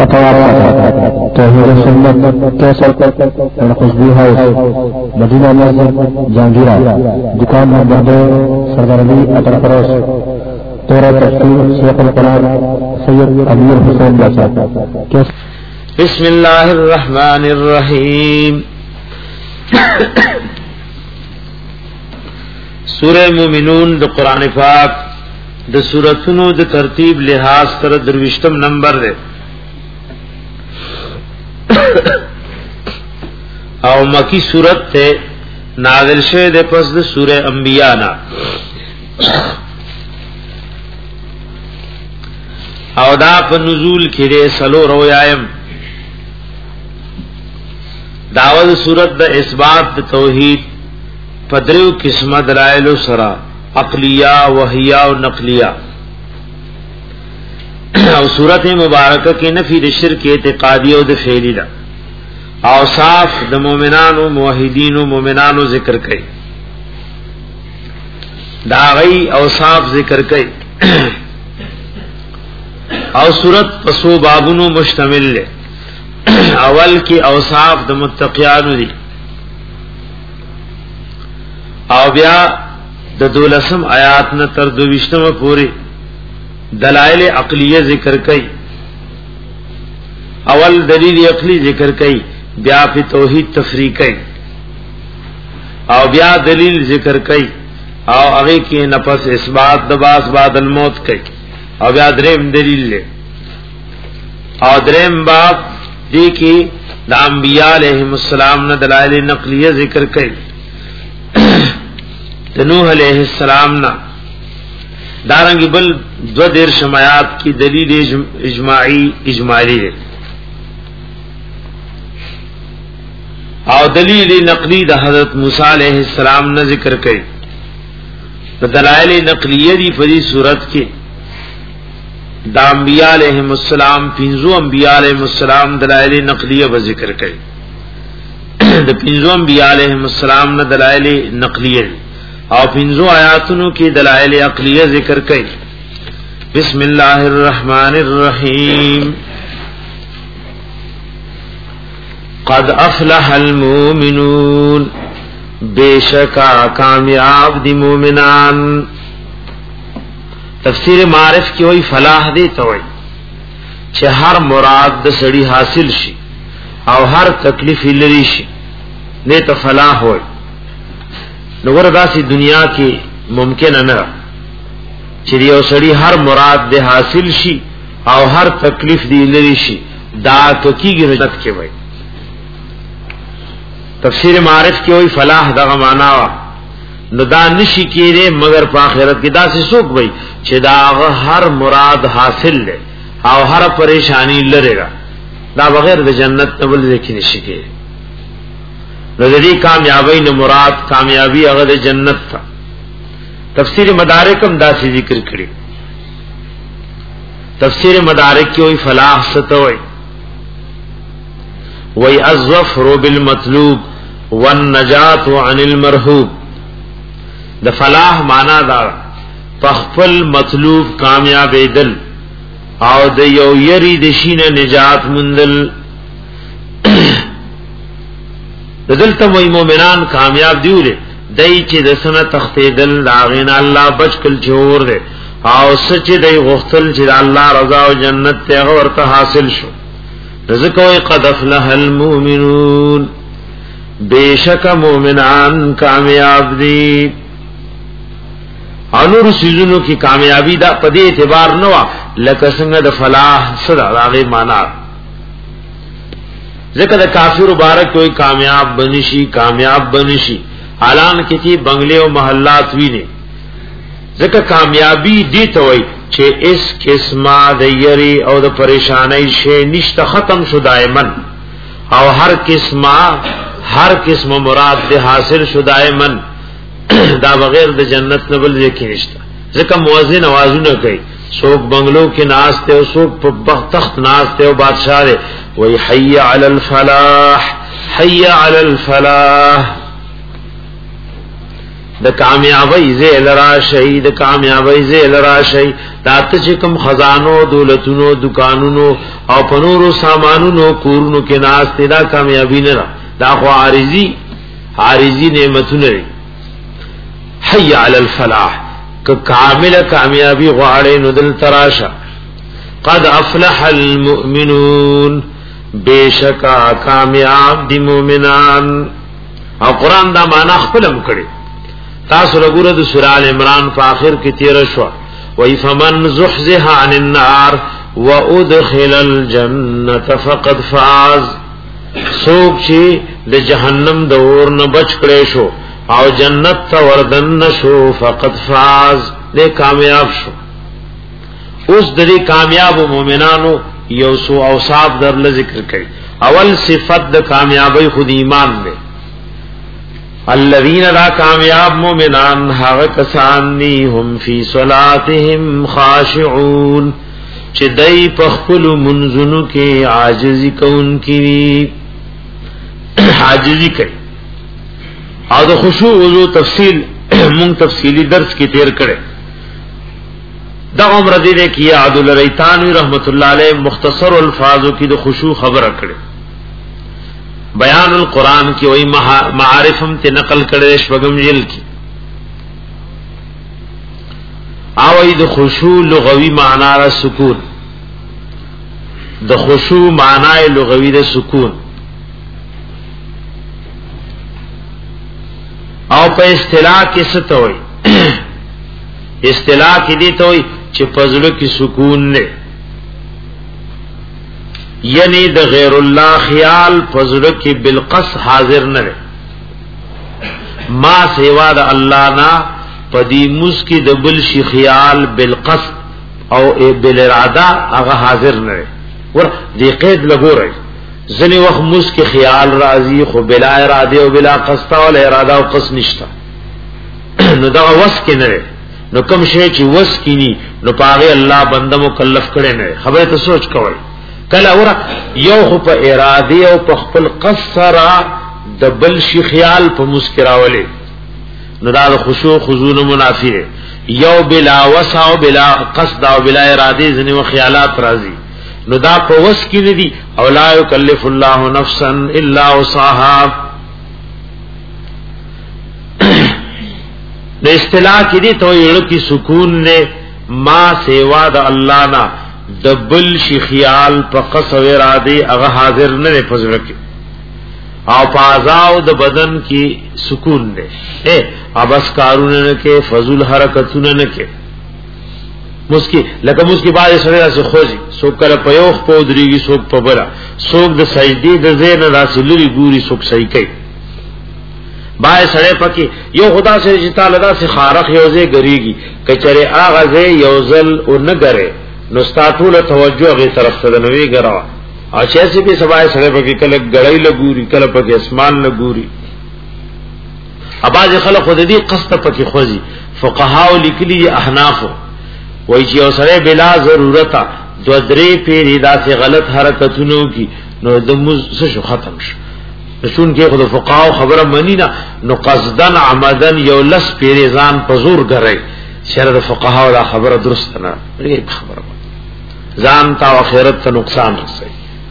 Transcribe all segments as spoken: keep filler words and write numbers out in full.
खतवार तौहीद सुन्नत Qaiser and Khushboo house Medina मस्जिद जहांगीरा दुकान नंबर दो सरदार अली अतर फरोश तोरा तस्वीर शेख अल-कलाम सैयद अमीर हुसैन बादशाह। बिस्मिल्लाहिर रहमानिर रहीम। सूरह मोमिनून द कुरान पाक द सूरतुनो द तरतीब लिहाज कर दरविष्टम नंबर दे और मकी सूरत थे नाज़िल शे दे पस द सूरह अंबिया ना और दा पर नुज़ूल खिरे सलो रोयायम दावद सूरत द इस्बात द तौहीद पदरेव किस्म दलाइल सरा अक़लिया वहिया और नक़लिया और सूरत मुबारक के नफी द शिर्क एतिक़ादिया द फ़ेलिया और साफ द मोमिनान व मुवहिदीन व मोमिनान व ज़िक्र कई दागई और साफ ज़िक्र कई और सूरत पसो बाबुनो मुश्तमिल ले अवल की औसाफ द मुत्तक़ियान दी और ब्या द दोलसम आयात न तर दुविश्तम पूरी दलाइल अक़लिया जिक्र कई अवल दलील अक़ली जिक्र कई ब्या फी तौहीद तफरीक कई और ब्या दलील जिक्र कई और अगे की नफस इसबात दबास बादल मौत कई और ब्या द्रेम दलील ले और द्रेम बाप देखी द अंबिया अलैहिमुस्सलाम न दलाइल नक़लिया जिक्र कई नूह अलैहिस्सलाम ना दारंगी बल दो देर शमायात की दलील इजमाई इजमाली है और दलील नकली द हज़रत मूसा अलैहिस्सलाम ने जिक्र कई तो दलाइल नक़लिया दी फरी सूरत के द अंबिया अलैहिमुस्सलाम पिंजो अंबिया अलैहिमुस्सलाम दलाइल नक़लिया व जिक्र कई द पिंजो अंबिया अलैहिमुस्सलाम ने दलाइल नक़लिया और पिंजो आयातुनु की दलाइल अक़लिया जिक्र कई। बिस्मिल्लाहिर रहमानिर रहीम। क़द अफ़लहल मोमिनून बेशका कामयाब दी मोमिनान। तफसीर मारिफ की वही फलाह दे तो छे हर मुराद द सड़ी हासिल शी और हर तकलीफ लरी शी ने तो फलाह हो नगर दासी दुनिया की मुमकिन न चिड़िया सड़ी हर मुराद दे हासिल शी और हर तकलीफ दी लरी शी दा तो की गिरजत के भाई तफसीर मारिफ की वही फलाह दा मानावा नदा निशी की रे मगर पाखिरत की दासी सुख भाई चिदाग हर मुराद हासिल ले और हर परेशानी लरेगा दा बगैर द जन्नत नबल देखी निशी के नजरी कामयाबी न मुराद कामयाबी अगद जन्नत था। तफसीर मदारिकम दासी जिक्र करी तफसीर मदारिक की वही फलाह सतोई वही अज़्ज़फ़्र बिल मतलूब वन नजात व अनिल मरहूब। द फलाह माना दा पखपल मतलूब कामयाब दल और द यो यरी दशीन निजात मुंदल दल तम वही मोमिनान कामयाब दिवले दई चे दसना तख्ते दल दागिना अल्लाह बचकल छोर दे और सच्चे दई गुख्तल चे अल्लाह रजा व जन्नत ते और हासिल शो रज़को क़द अफ़लहल मोमिनून बेशक मोमिनान कामयाब दी। अनूर सीजनों की कामयाबी दा पदे एतबार नवा लकसंग द फलाह सदा दागे माना ज़िक्र काफिर मुबारक कोई कामयाब बनिशी कामयाब बनिशी आलान की बंगले और महल्लात भी ने ज़िक्र कामयाबी दी तो वही छे इस किस्मा दयरी और द परेशानी शे निश्त खत्म शुदाए मन और हर किस्मा हर किस्म मुराद दे हासिल शुदाए मन दा बगैर द जन्नत नबल देखी निश्ता ज़िक्र मुअज़्ज़िन आवाज़ू न कही सोक बंगलों के नाचते हो सोक तख्त नाचते हो बादशाह दे वही हय्या अलल फलाह हय्या अलल फलाह د کامیابی زیل راشی د کامیابی زیل راشی دا ته چې کوم خزانو دولتونو دکانونو او پنورو سامانونو کورونو کې ناس ته دا کامیابی نه دا خو عارضی عارضی نعمتونه حی علی الفلاح ک کامل کامیابی غواړي نو دل تراشه قد افلح المؤمنون بیشکا کامیاب دی مومنان او قرآن دا معنی خپلم کړي تاسو رګوره د سورہ ال عمران په اخر کې تیر شو وای فمن زحزح عن النار وادخل الجنه فقد فاز سوک چې د جهنم د اور نه بچ کړي شو او جنت ته وردن شو فقد فاز دې کامیاب شو اوس د دې کامیاب مومنانو یو سو اوصاف در ل ذکر کړي اول صفت د کامیابی خود ایمان دی الذين لا کامیاب مومنان هغه کسان دي هم فی صلاتهم خاشعون چې دای په خپل منځونو کې عاجزی کوونکی عاجزی کوي او د خشوع او تفصیل مون تفصیلی درس کې تیر کړي دا عمر دې کې عبد الریتانوی رحمت الله علیه مختصر الفاظو کې د خشوع خبره کړي بیان القرآن کی وہی معارفم تے نقل کرے شپغم جل کی آوئی د خشوع لغوی معنی را سکون د خشوع معنی لغوی د سکون او په اصطلاح کې څه ته وای اصطلاح کې دي ته وای چې پزړه کې سکون نه یعنی د غیر الله خیال فزړه کې بالقص حاضر نه ما سیوا د الله نا پدی مسکی د بل شي خیال بالقص او بالاراده هغه حاضر نه ور دې قید لګورای ځنی وخت مسکی خیال راضی خو بلا اراده او بلا قصد او اراده او قصد نشتا نو دا وس کې نه نو کوم شی چې وس کې ني نو پاره الله بنده مکلف کړي نه خبره ته سوچ کوی کله ور یو خو په اراده او په خپل قصر د بل شي خیال په مسکراولې نو دا خشوع خضوع منافی یو بلا وسع او بلا قصد او بلا اراده ځنی و خیالات راځي نو دا په وس کې ندي او لا یکلف الله نفسا الا وسعها د اصطلاح کې دي ته یو کې سکون نه ما سیوا د الله نه د بل شي خیال په قصو اراده هغه حاضر نه پزړه کې او پازاو د بدن کې سکون نه اے ابس کارونه نه کې فضل حرکتونه نه کې مسکی لکه مسکی باندې سره راځي خوځي څوک کله په یو په دريږي څوک په بلا څوک د سجدي د زین راځي لري ګوري څوک صحیح کوي بای سره پکې یو خدا سره چې تعالی دا سي خارخ یوځه غريږي کچره اغازه یوزل او نه غره نو ستاتوله توجه غي طرف ته نوې غرا او چې سي به سبای سره پکې کله غړای لګوري کله پکې اسمان لګوري اباځ خلق خود دې قصد پکې خوځي فقهاو لیکلي احناف وای چې اوسره بلا ضرورت دو درې پیری داسې غلط حرکتونو کی نو د مز شو ختم شو شون کې خود فقهاو خبره منی نه نو قصدن عمدن یو لس پیری ځان پزور غړي شر فقهاو دا خبره درست نه لري خبره ځان تا اخرت ته نقصان رسي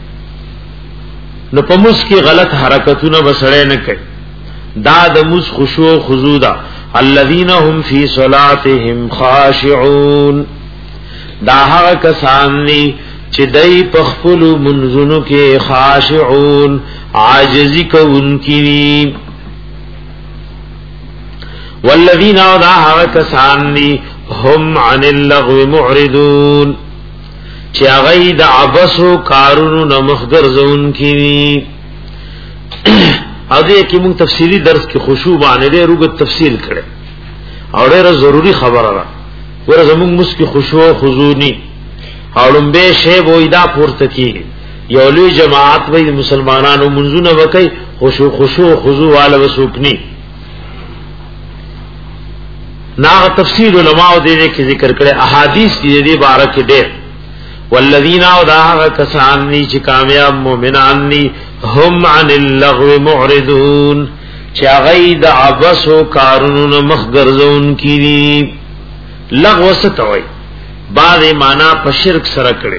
نو په مس کې غلط حرکتونه بسړې نه کوي دا د مس خشوع خضوع دا الذين هم في صلاتهم خاشعون دا هغه کسان دي چې دای په خپل منځونو کې خاشعون عاجزی کوونکی والذین دا هغه کسان دي هم عن اللغو معرضون چې هغه د عبسو کارونو نه مخګرزون کی او دې کې موږ تفصیلی درس کې خشوع باندې ډېر وګت تفصیل کړي او ډېر ضروری خبره ده ورته موږ مسکی خشوع خضوع او لمبه شی وېدا پورته کی یو لوی جماعت وې مسلمانانو منځونه وکي خشوع خشوع خضوع والا وسوکني نا تفصیل علماء دې کې ذکر کړي احادیث دې باره کې ډېر والذین اوداها کسان نی چې کامیاب مومنان نی هم عن اللغو معرضون چا غید عبسو کارونو مخ ګرځون کیږي. لغو ستوي بعض معنا په شرک سره کړي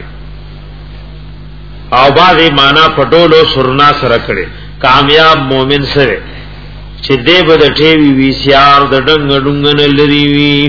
او بعض معنا په ډولو سرنا سره کړي. کامیاب مؤمن سره چې دې بد ټیوی وی سیار د ډنګ ډنګن لري وی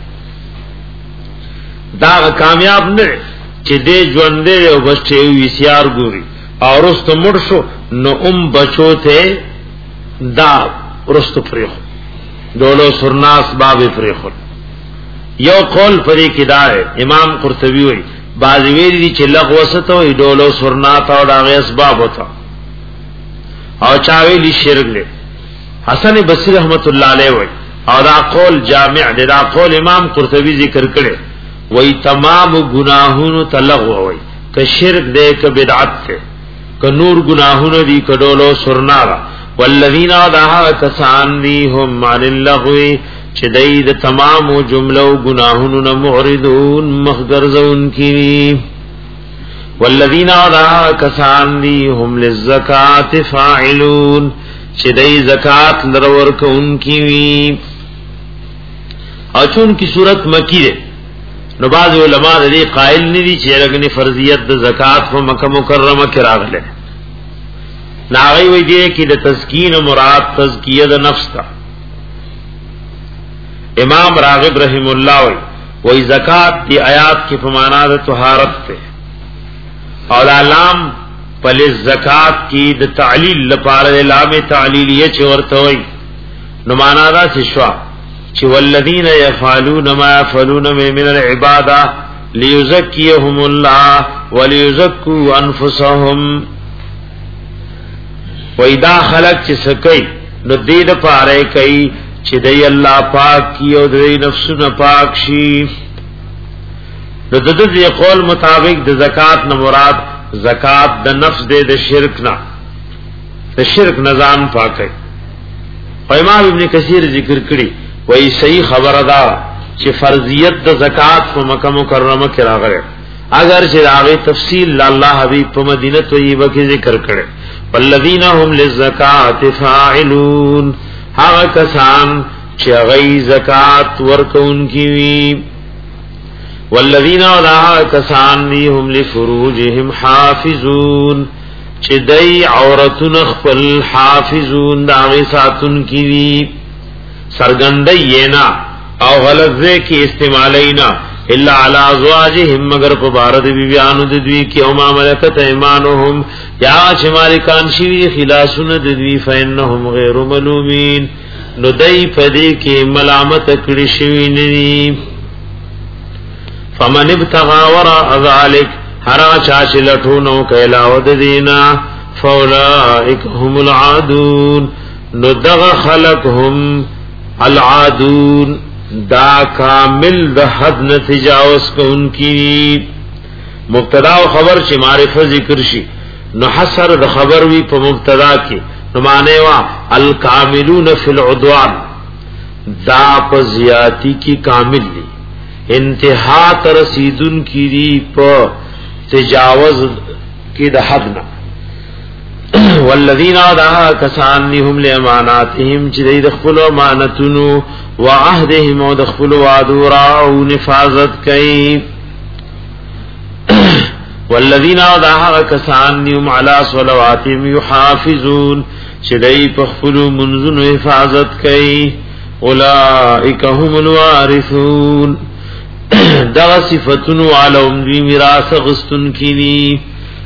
دا کامیاب نه چې دې ژوند دې او بس ټیوی وی سیار ګوري او رست مړ شو نو ام بچو ته دا رست پریخ ډولو سرنا اسباب پریخ. یو قول پرې کې دا امام قرطبي وایي بعض ویلي چې لغو ستو ډولو سرنا تا او د اسباب وتا او چا ویلي شرک له. حسن بصری رحمت الله علیه وایي او دا قول جامع دی. دا قول امام قرطبي ذکر کړي وایي تمام گناهونو تلغو وایي که شرک دی که بدعت دی که نور گناهونو دی که ډولو سرنا را. والذین دعا کسان دی هم عن اللغو چې دای د تمامو جملو گناهونو نه معرضون مخګرزون کی. والذین دعا کسان دی هم للزکات فاعلون چې دای زکات لرور کوونکی وی. او چون کی صورت مکی ده نو بعض علماء دې قائل ندي چې رګنی فرضیت د زکات په مکه مکرمه کې راغله. ناغي وی دی کې د تزکین مراد تزکیه د نفس تا. امام راغب رحم الله وی وی زکات دی آیات کی فمانا دا طہارت تے اور علام پل زکات کی دا تعلیل لپار لام تعلیلیہ چورتوئی نمانا دا سشوا چی والذین یفعلون ما یفعلون من العبادہ لیزکیہم اللہ ولیزکو انفسهم وی دا خلق چی سکی نو دید پارے کئی چې دی الله پاک کی او دی نفسونه پاک شي. نو د دې قول مطابق د زکات نه مراد زکات د نفس دی د شرک نه د شرک نظام پاکي. امام ابن کثیر ذکر کړي وایي صحیح خبره ده چې فرضیت د زکات په مکه مکرمه کې راغله اگر چې هغه تفصیل الله حبیب په مدینه طیبه کې ذکر کړي. والذین هم للزکات فاعلون هغه کسان چې غي زکات ورکوونکي وي. والذین هغه کسان دي هم لفروجهم حافظون چې دای عورتون خپل حافظون داغه ساتونکي وي سرګندینا او غلظه کې استعمالینا الا علی ازواجهم مگر په بارد بیانو د دوی کې او ما ملکت ایمانهم یا چې مالکان شي خلاصون د دوی فینهم غیر ملومین نو دای پدې کې ملامت کړی شوی ندي. فمن ابتغى وراء ذلك هر چا چې لټونو کلا ود دینا فاولئک هم العادون نو دغه خلق هم العادون دا کامل د حد نه تجاوز کوونکی. مبتدا او خبر چې معرفه ذکر شي نو حصر د خبر وی په مبتدا کې نو معنی وا الکاملون فی العدوان دا په زیاتی کی کامل دي انتہا تر رسیدون کی دی په تجاوز کی د حد نه. والذین آدها کسان هم لاماناتهم چې د خپل امانتونو وعهدهم او د خپل وعدو راو نفاذت کوي. والذین آدها کسان هم علی صلواتهم یحافظون چې دای په خپل منځونو حفاظت کوي. اولئک هم الوارثون دا صفاتونو علوم دی میراث غستون کینی.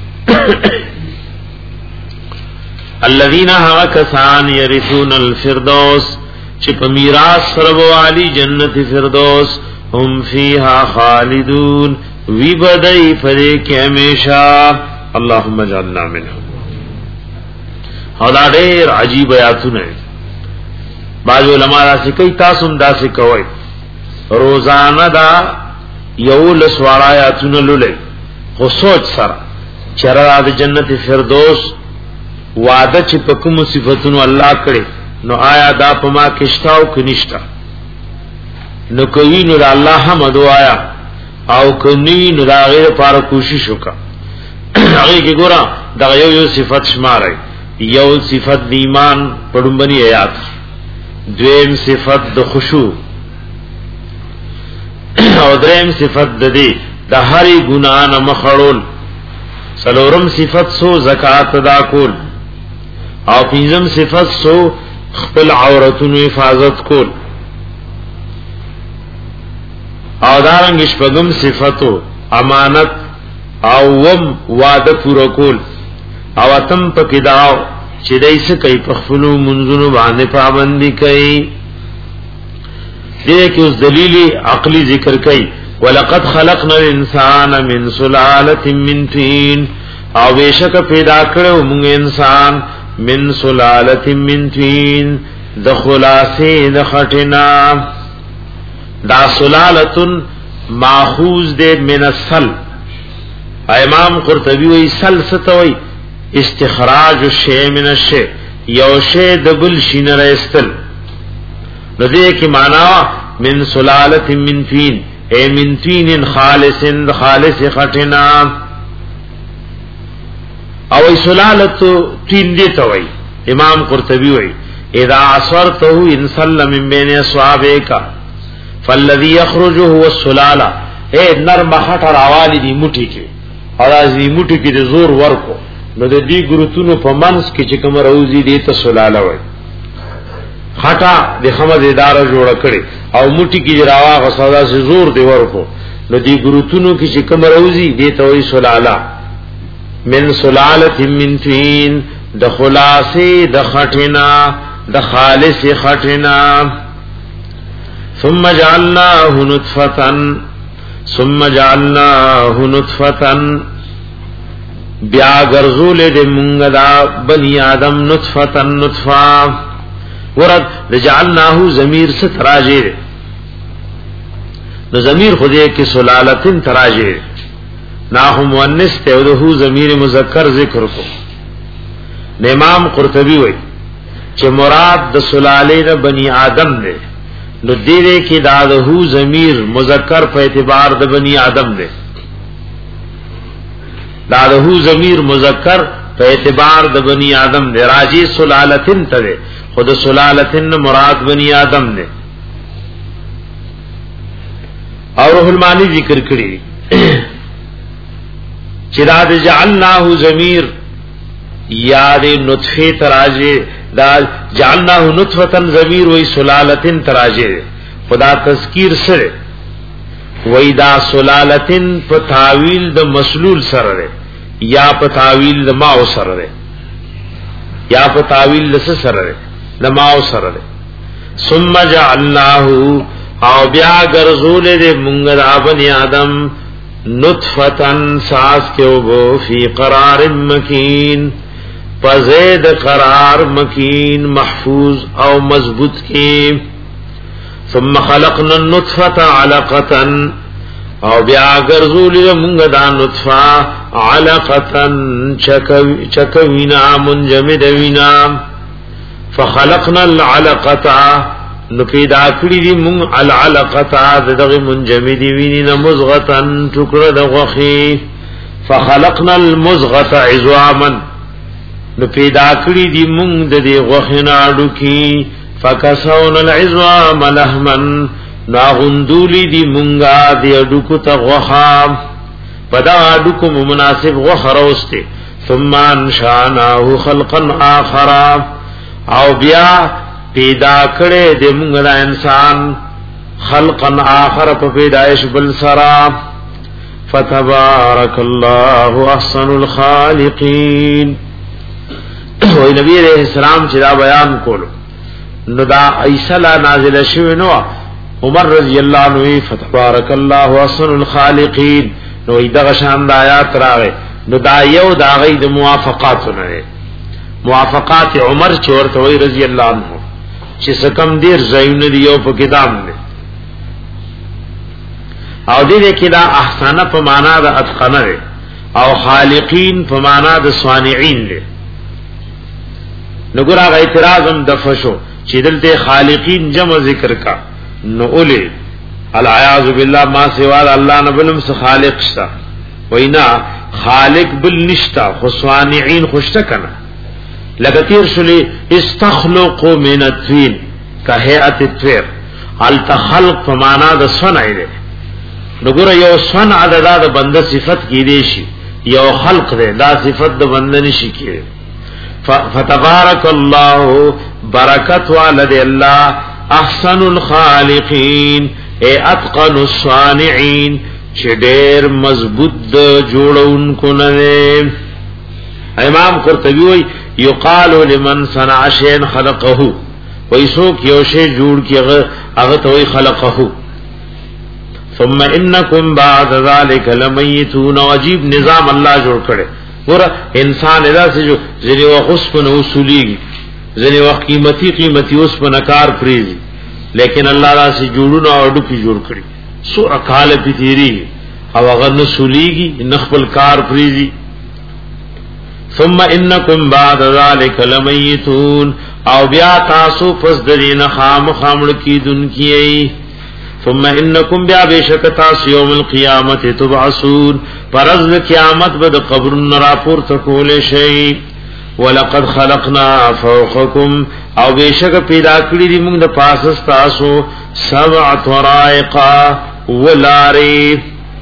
الذين هوا کسان يرثون الفردوس چې په میراث سره والی جنت فردوس هم فيها خالدون وی بدای پرې کې همیشه. اللهم اجعلنا منهم. دا ډېر عجیب آیاتونه بعض علماء راځي کوي تاسو هم داسې کوئ روزانه دا یو لسوارا آیاتونه لولئ خو سوچ سره چرته د جنت فردوس وعده چې په کوم صفاتونو الله کړي نو آیا دا په ما کېشتاو کنيشتا نو کوي نو الله حمد وایا او کني نو دا غیر لپاره کوشش وکړه. هغه کې ګورا دا یو یو صفات شمارای یو صفت د ایمان پړمبني آیات دویم صفت د خشوع او دریم صفت د دې د هرې ګناه نه مخړول سلورم صفت سو زکات ادا کول او پنځم صفت سو خپل عورتونو حفاظت کول او دارنګ شپږم صفتو امانت او وم وعده پوره کول او اتم پکې داو چې دایسه کوي په خپل منځونو باندې پابندي کوي دې کې اوس دلیل عقلی ذکر کوي ولقد خلقنا الانسان من سلاله من طين او بشک پیدا کړو موږ انسان من سلاله من طين د خلاصې د خټینا دا سلالتن ماخوذ دے من السل امام قرطبی وی سل ستوی استخراج الشیء من الشیء یو شیء دبل شین رستل لذے کی معنی من سلالت من طین اے من طین خالص خالص خٹنا او سلالت طین دیتا وی امام قرطبی وی اذا عصرته انسل من بین اصحابیکا فالذي يخرج هو السلاله اے نرم خټ راوالی دی موټی کې او ازي موټی کې د زور ورکو نو د دې ګروتونو په منس کې چې کوم روزي دی ته سلاله وای خټا د خمد اداره جوړ کړي او موټی کې راواغه سودا سے زور دی ورکو نو دې ګروتونو کې چې کوم روزي دی ته وای سلاله من سلاله من طين د خلاصي د خټینا د خالص خټینا ثم جعلناه نطفة ثم جعلناه نطفة بیا غرزول دې مونږ دا بني آدم نطفة نطفه ورد جعلناه ضمیر سے تراجه نو ضمیر خدای کې سلالتن تراجه ناهم مؤنث ته او هو ضمیر مذکر ذکر کو امام قرطبی وایي چې مراد د سلاله د بني آدم دی نو دیره کی دادہو ضمیر مذکر په اعتبار د بنی آدم دے دادہو ضمیر مذکر په اعتبار د بنی آدم دے راجی سلالتن تدے خود سلالتن مراد بنی آدم دے اور روح المانی ذکر کری چراد جعلناہو ضمیر یاد نطفے تراجے دا جعلناه نطفه ضمیر وی سلالتن تراجه خدا تذکیر سره وی دا سلالتن په تعویل د مسلول سره یا په تعویل د ماو سره یا په تعویل د سره د ماو سره ثم جعلناه او بیا غرزول د مونږ د بنی آدم نطفتن ساس کې وبو فی قرار مکین فزید قرار مکین محفوظ او مضبوط کی ثم خلقنا النطفه علقه او بیا غرزول موږ دا نطفه علقه چکوینا منجمد وینا فخلقنا العلقه نو پیدا کړی دی موږ العلقه دغه منجمد وینا مزغه ټوکړه د غوخي فخلقنا المزغه عظاما نو پیدا کړی دی مونږ د دې غوښنا اډو کې فکسون العظام لحما ناغندولی دی مونږه دې اډو کو ته غوخا پدا اډو کو مناسب غوخ راوسته ثم انشاناه خلقا اخر او بیا پیدا کړی دی مونږ د انسان خلقا اخر په پیدائش بل سرا فتبارك الله احسن الخالقين وی نبی علیہ السلام چې دا بیان کولو نو دا ایسلا نازل شوی نو عمر رضی اللہ عنہ فتبارک اللہ احسن الخالقین نو دغه شان د آیات راغی نو دا یو دا غي د موافقات نه موافقات عمر چورته وی رضی اللہ عنہ چې سکم دیر زایونه دی یو په کتاب نه او دې کې دا احسانه په معنا د اتقنه او خالقین په معنا د صانعین دی نګور هغه اعتراض هم د فشو چې دلته خالقین جمع ذکر کا نو اولی العیاذ بالله ما سوا الله نه بلم څه خالق شتا وینا خالق بل نشتا خو صانعین خوشته کنه لکتیر شلی استخلق من الطين کهیئت الطير ال تخلق فمانا د صنع ده نګور یو صنع د د بنده صفت کی دی شي یو خلق ده دا صفت د بنده نشي کی فتبارك الله برکت والد الله احسن الخالقین اے اتقن الصانعین چې ډېر مضبوط جوړونکو نه. امام قرطبی وی یقال لمن صنع شیئا خلقه ویسوک یو شی جوړ کی هغه ته وی خلقه. ثم انکم بعد ذلك لمیتون عجیب نظام الله جوړ کړي ګور انسان ادا سے جو ذری وقص په اصولي ذری وقت قیمتي قیمتي اوس په نکار پریزي لیکن الله را سے جوړونه او ډکی جوړ کړي سو اکال پیتیری او هغه نسولیږي نخبل کار پریزي. ثم انکم بعد ذلك لمیتون او بیا تاسو پس درین خام خامل کی دن کیئی. ثم انکم بیا بیشک تاسو یوم القیامت تبعثون پرز قیامت بد قبر نراپور تکول شئی. ولقد خلقنا فوقکم او بیشک پیدا کړی دی موږ د پاسس تاسو سبع طرائقا ولاری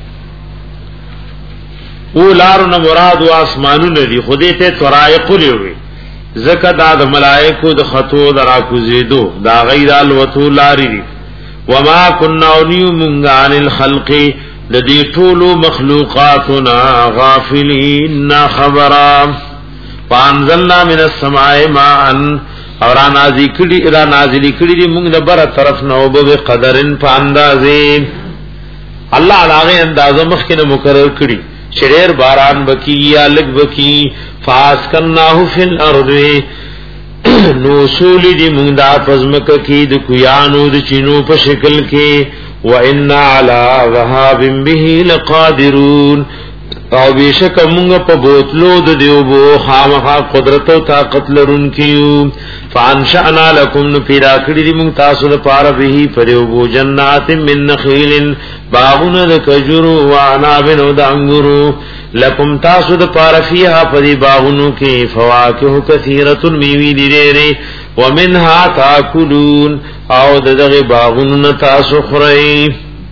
ولارنا مراد واسمانونه دی خودی ته طرائق لوي زکه دا د ملائکو د خطو دراکو زیدو دا غیر الوتو لاری دی. وما كنا نؤمن عن الخلق لدی طول مخلوقاتنا غافلین خبرا فانزلنا من السماء ماء اور نازل کړي را نازل کړي دی موږ د بر طرف نو به قدرن په اندازې الله علاوه اندازه مخکنه مقرر کړي شریر باران بکی یا لگ بکی فاسکناہو فی الارض نو سولی دی مونگدا پزمک کی د کویانو د چینو په شکل کې وَإِنَّا عَلَىٰ ذَهَابٍ بِهِ لَقَادِرُونَ او بیشک مونږ په بوتلو د دیوبو خامخا قدرت او طاقت لرونکیو. فانشأنا لكم نو پیدا کړی دی مونږ تاسو لپاره به پریوبو جنات من نخیل باغونه د کجورو و عناب او د انګورو لکم تاسو د پاره فیها پدی باغونو کې فواکه کثیرۃ میوی دی لري ومنها تاکلون او دغه باغونو تاسو خورئ.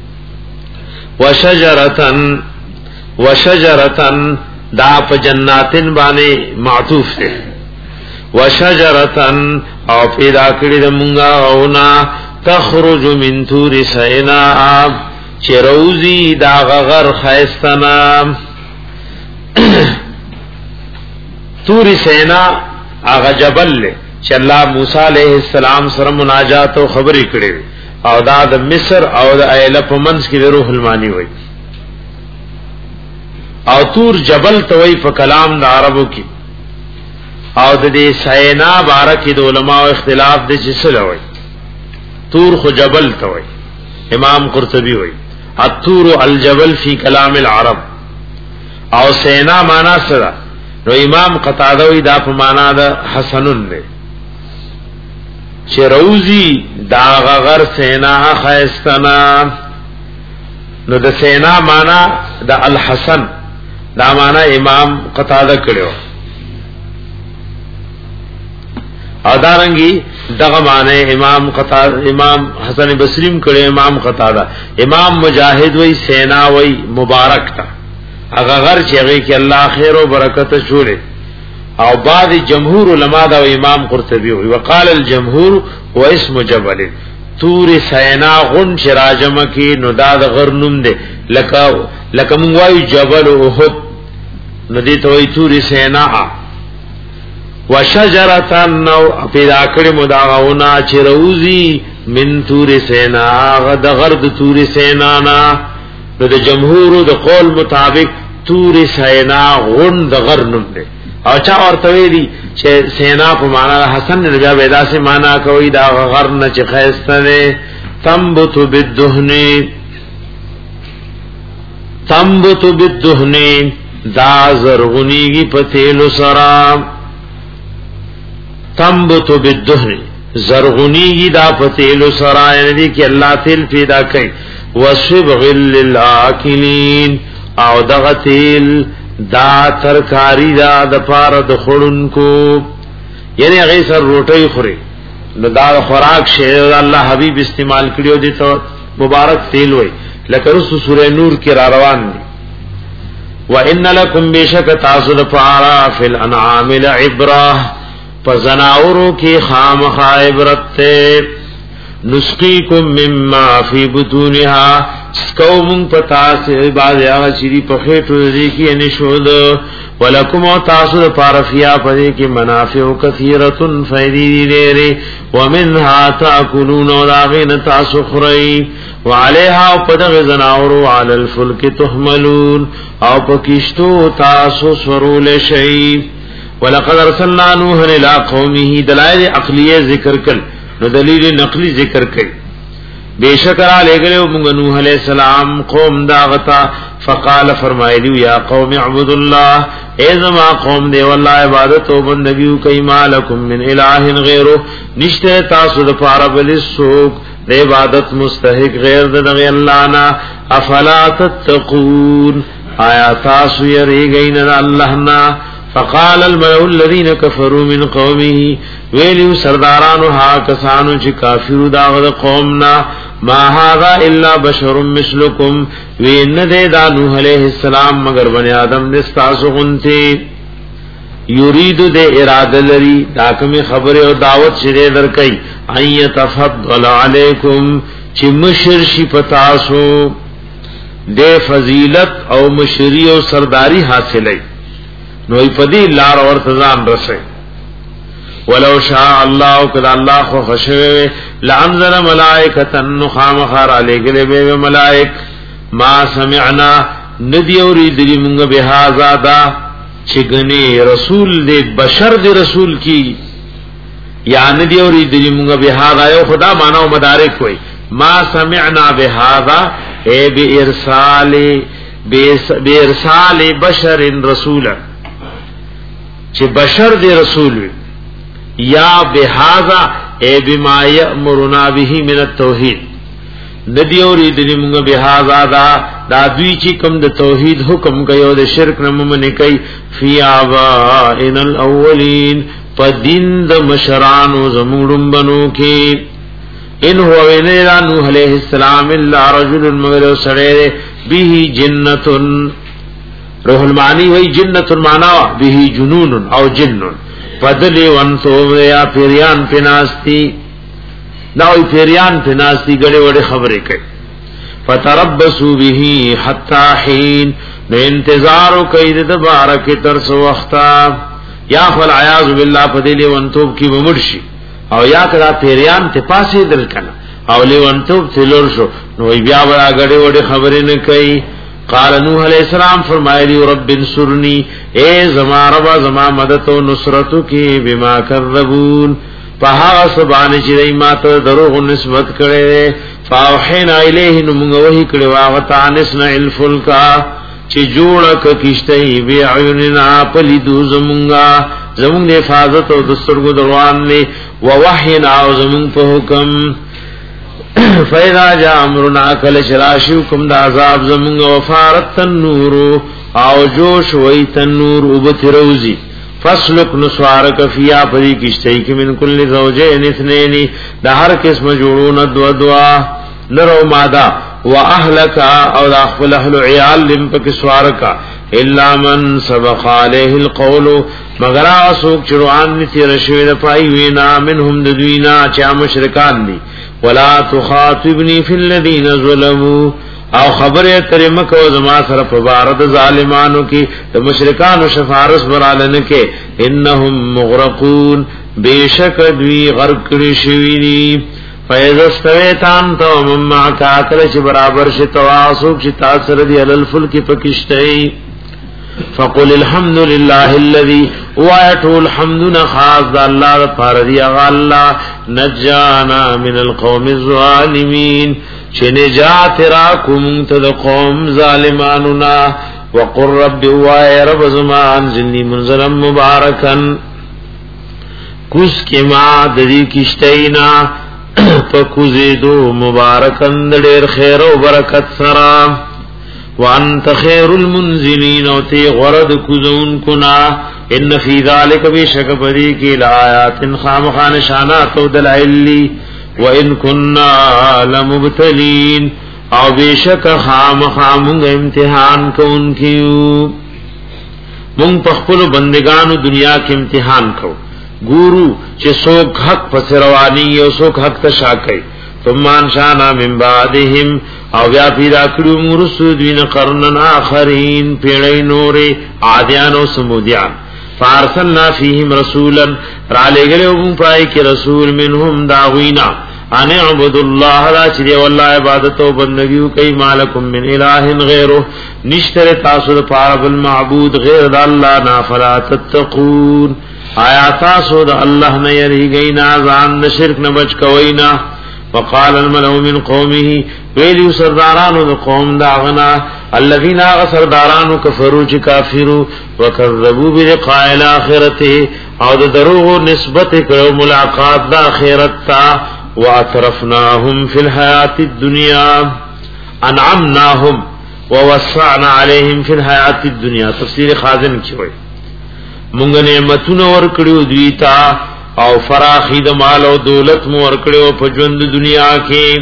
وشجرتن وشجرتن دا په جناتن باندې معطوف ده. وشجرتن او پیدا کړی د مونږه او نا تخرج من تور سینا چروزی دا غغر خیستنا. تور سینا هغه جبل له چې الله موسی علیہ السلام سره مناجات او خبرې کړې او دا د مصر او د ایله په منځ کې د روح المانی وای او تور جبل توي په کلام د عربو کې او د دې سینا بارکه د علماء اختلاف د جسل وای تور خو جبل توي. امام قرطبی وای التور الجبل فی کلام العرب او سینا معنا سره نو امام قتاده وی دا په معنا د حسنن نه چې روزي دا غغر سینا خیستنا نو د سینا معنا د الحسن دا معنا امام قتاده کړو او دارنګي دغه معنی امام قتاده امام حسن بصری کړي امام قتاده. امام مجاهد وی سینا وی مبارک تا هغه غر چې هغه کې الله خیر او برکت شوړي او بعض جمهور علما دا امام قرطبی وی وقال الجمهور هو اسم جبل تور سینا غن شراجم کی نو دا د غر نوم دی لکه لکه مونږ وایو جبل احد نو دې ته وی تور سینا. وشجرتن نو پیدا کړی مداغونا چې روزی من تور سینا غد غرد تور سینا نا نو د جمهور د قول مطابق تور سینا غن د غر نوم دی او چا ورته ویلي چې سینا په معنا حسن نه بیا ودا سي معنا کوي دا غر نه چې خيسته نه. تنبت بالدهن تنبت بالدهن دا زرغونیږي په تیلو سره. تنبت بالدهن زرغونیږي دا په تیلو سره یعنی چې الله تیل پیدا کوي. وصبغ للآکلین او دغه تیل دا ترکاری دا د پاره د خړونکو یعنی هغه سر روټي خوري نو دا خوراک شه الله حبيب استعمال کړیو دي ته مبارک تیل وای لکه رسو سورہ نور کې را روان دي وان لکم بشک تاسو فارا فی الانعام لعبره فزناورو کی خامخ عبرت تے نسقیکم مما فی بطونها سکو من پتا سے بعض آغا چیری پخیٹو دیکی نشود ولکم و تاسو پارفیا پدے کی منافع کثیرتن فیدی دیرے ومنها تاکلون و داغین تاسو خرئی وعلیها پدغ زناورو علی الفلک تحملون او پکشتو تاسو سرول شئی ولقد ارسلنا نوحا الى قومه دلائل عقلیه ذکر کل نو دلیل نقلی ذکر کړي بیشکر علی گلو موږ نوح علیہ السلام قوم داغتا فقال فرمایلیو یا قوم اعبدوا الله اے زما قوم دی والله عبادت او بندگیو کوي مالکم من الہ غیره نشته تاسو د پاره بل سوق د عبادت مستحق غیر د الله نه افلا تتقون آیا تاسو یریږئ نه الله نه فقال الملأ الذين كفروا من قومه ویلو سردارانو ها کسانو چې کافرو داغه قومنا ما هذا الا بشر مثلكم وین دې دا نوح علیہ السلام مگر بنی آدم نستاسو غنتی یرید دې اراده لري دا کوم خبره او دعوت شری درکې اي تفضل علیکم چې مشر شي پتاسو دې فضیلت او مشری او سرداری حاصلې نو پدی لار اور تزان رسے ولو شاء الله کذا الله خو خشوه لانزل ملائکه نخام خار علیکله به ملائک ما سمعنا ندی اوریدلی مونږ به هاذا دا چگنی رسول دې بشر دې رسول کی یا ندی اوریدلی مونږ به هاذا یو خدا مانو مدارک وای ما سمعنا به هاذا اے بارسال بارسال بشر رسولا چې بشر دی رسول وی یا بهذا ای بما یامرنا به من التوحید ندی اوری دې موږ بهذا دا دا دوی چې کوم د توحید حکم کوي او د شرک نه ممنه کوي فی ابا ان الاولین فدین د مشرانو زموږ بنو کې ان هو وینا نوح علیہ السلام الا رجل مگر سره به جنتن روح المعانی وی جنت المعنا به جنون او جن فدلی وانتو یا پیریان پناستی ناوی پیریان پناستی گڑے وڑے خبریں کئی فتربسو به حتی حین نو انتظارو کئی دبارک ترس وقتا یا خل عیاض باللہ فدلی وانتوب کی بمرشی او یا کدا پیریان تی پاسی دل کنا او لی وانتوب تی لرشو نوی بیا بڑا گڑے وڑے خبریں نکئی قال نوح علیہ السلام فرمائے رب انصرنی اے زما ربا زما مدد و نصرتو کی بما کربون پہا سبانی چی ما تا دروغ نسبت کرے فاوحینا الیہ نمونگ وحی کرے واغتا نسنا الفلکا چی جوڑک کشتہی بی عیوننا پلیدو زمونگا زمونگ دے حفاظت و دسترگو دروان لے ووحینا و زمونگ پہ حکم فیدا جا امرنا کل شراشیوکم دا عذاب زمونگ وفارت تنور او جوش وی تنور ابت روزی فسلک نسوارک فیا پری کشتی کی من کل زوجین اثنینی دا ہر قسم جوڑون دو دعا نرو مادا و اہلکا او دا اخفل اہل عیال لمپک سوارکا الا من سبق علیہ القول مگر آسوک چروان نتی رشوید پائی وینا منہم ددوینا چا مشرکان دی ولا تخاطبني في الذين ظلموا او خبره تر مکه او زما سره په بارد ظالمانو کې د مشرکانو شفارس برالنه کې انهم مغرقون بیشک دوی غرق کړي شوی دي فیض استویتان تو مما کاکل چې برابر شي تواسو چې تاسو ردی الفلک پکشتای فقل الحمد لله الذي واتو الحمد خاص الله فردي الله نجانا من القوم الظالمين چې نجات راکم ته قوم ظالماننا وقر رب وای رب زمان زنی منزلا مبارکن کوس کې ما د دې کشتینا په کوزیدو مبارکن ډېر خیر او برکت سره وانت خیر المنزلین او تی غرد کزون کنا ان فی ذلک بشک بدی کی لآیات خامخان شانات و دلائلی و ان کننا لمبتلین او بشک خامخامنگ امتحان کو ان کیو مونږ په خپل بندگانو دنیا کې امتحان کو ګورو چې څوک حق پس رواني او څوک حق ته شاکي ثم انشانا من بعدهم او بیا پیدا کړو مرسو دین قرنن اخرین پیړې نورې عادیان او سمودیان فارسلنا فیهم رسولا را لګلو پای کې رسول منهم داوینا ان اعبدوا الله لا شريك والله عبادت او بندگی کوي مالکم من اله غیره نشتر تاسو په بالمعبود غیر الله نا فلا تتقون آیا تاسو د الله نه یریږئ نه ځان شرک نه بچ کوئ نه وقال الملأ من قومه ویلو سردارانو د قوم داغنا الذين غسردارانو كفروا چې کافرو وکذبوا بلقاء الاخرته او د دروغ نسبت کړو ملاقات د اخرت ته واطرفناهم في الحياه الدنيا انعمناهم ووسعنا عليهم في الحياه الدنيا تفسیر خازن کی وای مونږ نعمتونه ورکړو دوی ته او فراخی د مال او دولت مو ورکړو په ژوند دنیا کې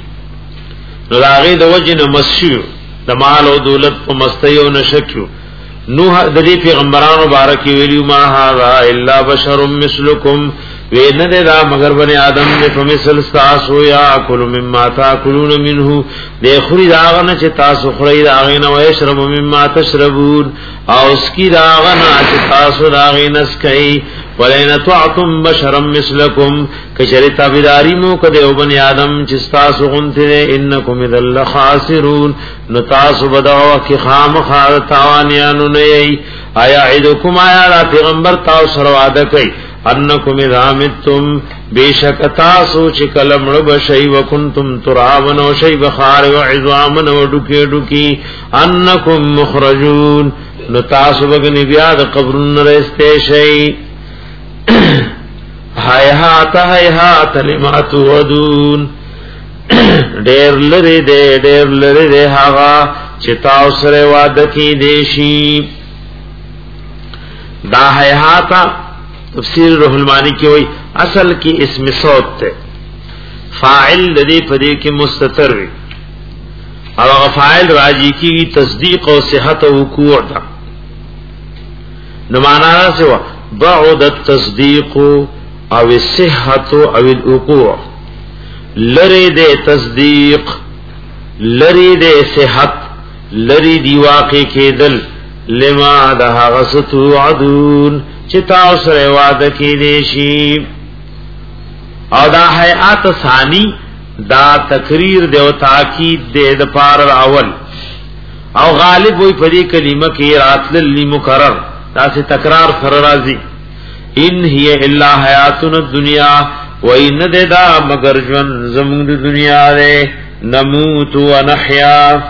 راغی د وجنه مسیو د مال او دولت په مستیو نشکیو نوح د دې پیغمبرانو بارکی ویلو ما هذا الا بشر مثلکم وینه دا مگر بنی آدم نے فمثل تاسو یا کل مما تاکلون منه دی خوري داغنه چې تاسو خوري داغنه او یشرب مما تشربون او اسکی داغنه چې تاسو داغنه اسکی ولئن طعتم بشرا مثلکم کچری تابعداری مو کده او بنی آدم چې تاسو غنته انکم ذل خاسرون نو تاسو بداو کی خام خار تاوانیانو نه آیا عیدکم آیا پیغمبر تاسو سره وعده کوي انکم اذا متم بیشک تاسو چې کلمړ بشي وکنتم ترابن او شی بخار و عظام او ډوکی ډوکی انکم مخرجون نو تاسو بغنی بیا د قبرن رسته شي هاي هات هاي هات لما تودون ډیر لری دې ډیر لری دې هغه چې تاسو سره وعده کې دیشي دا هاي هات تفسیر روح المانی کی وای اصل کی اسم صوت ته فاعل لدی پدې کې مستتر وي او هغه فاعل راځي کی تصدیق او صحت او وقوع ده نو معنا څه بعد التصديق او الصحه او الوقوع لری دې تصدیق لری دې صحت لری دی واقع کېدل لما ده غستو عدون چې تاسو سره وعده کې دي شي او دا حیات ثانی دا تقریر دی او تاکید دی د پار اول او غالب وي په دې کلمه کې راتل مکرر دا سه تکرار سره راځي ان هي الا حیاتنا الدنیا و ان دا مگر ژوند زموږ د دنیا ده نموت و نحیا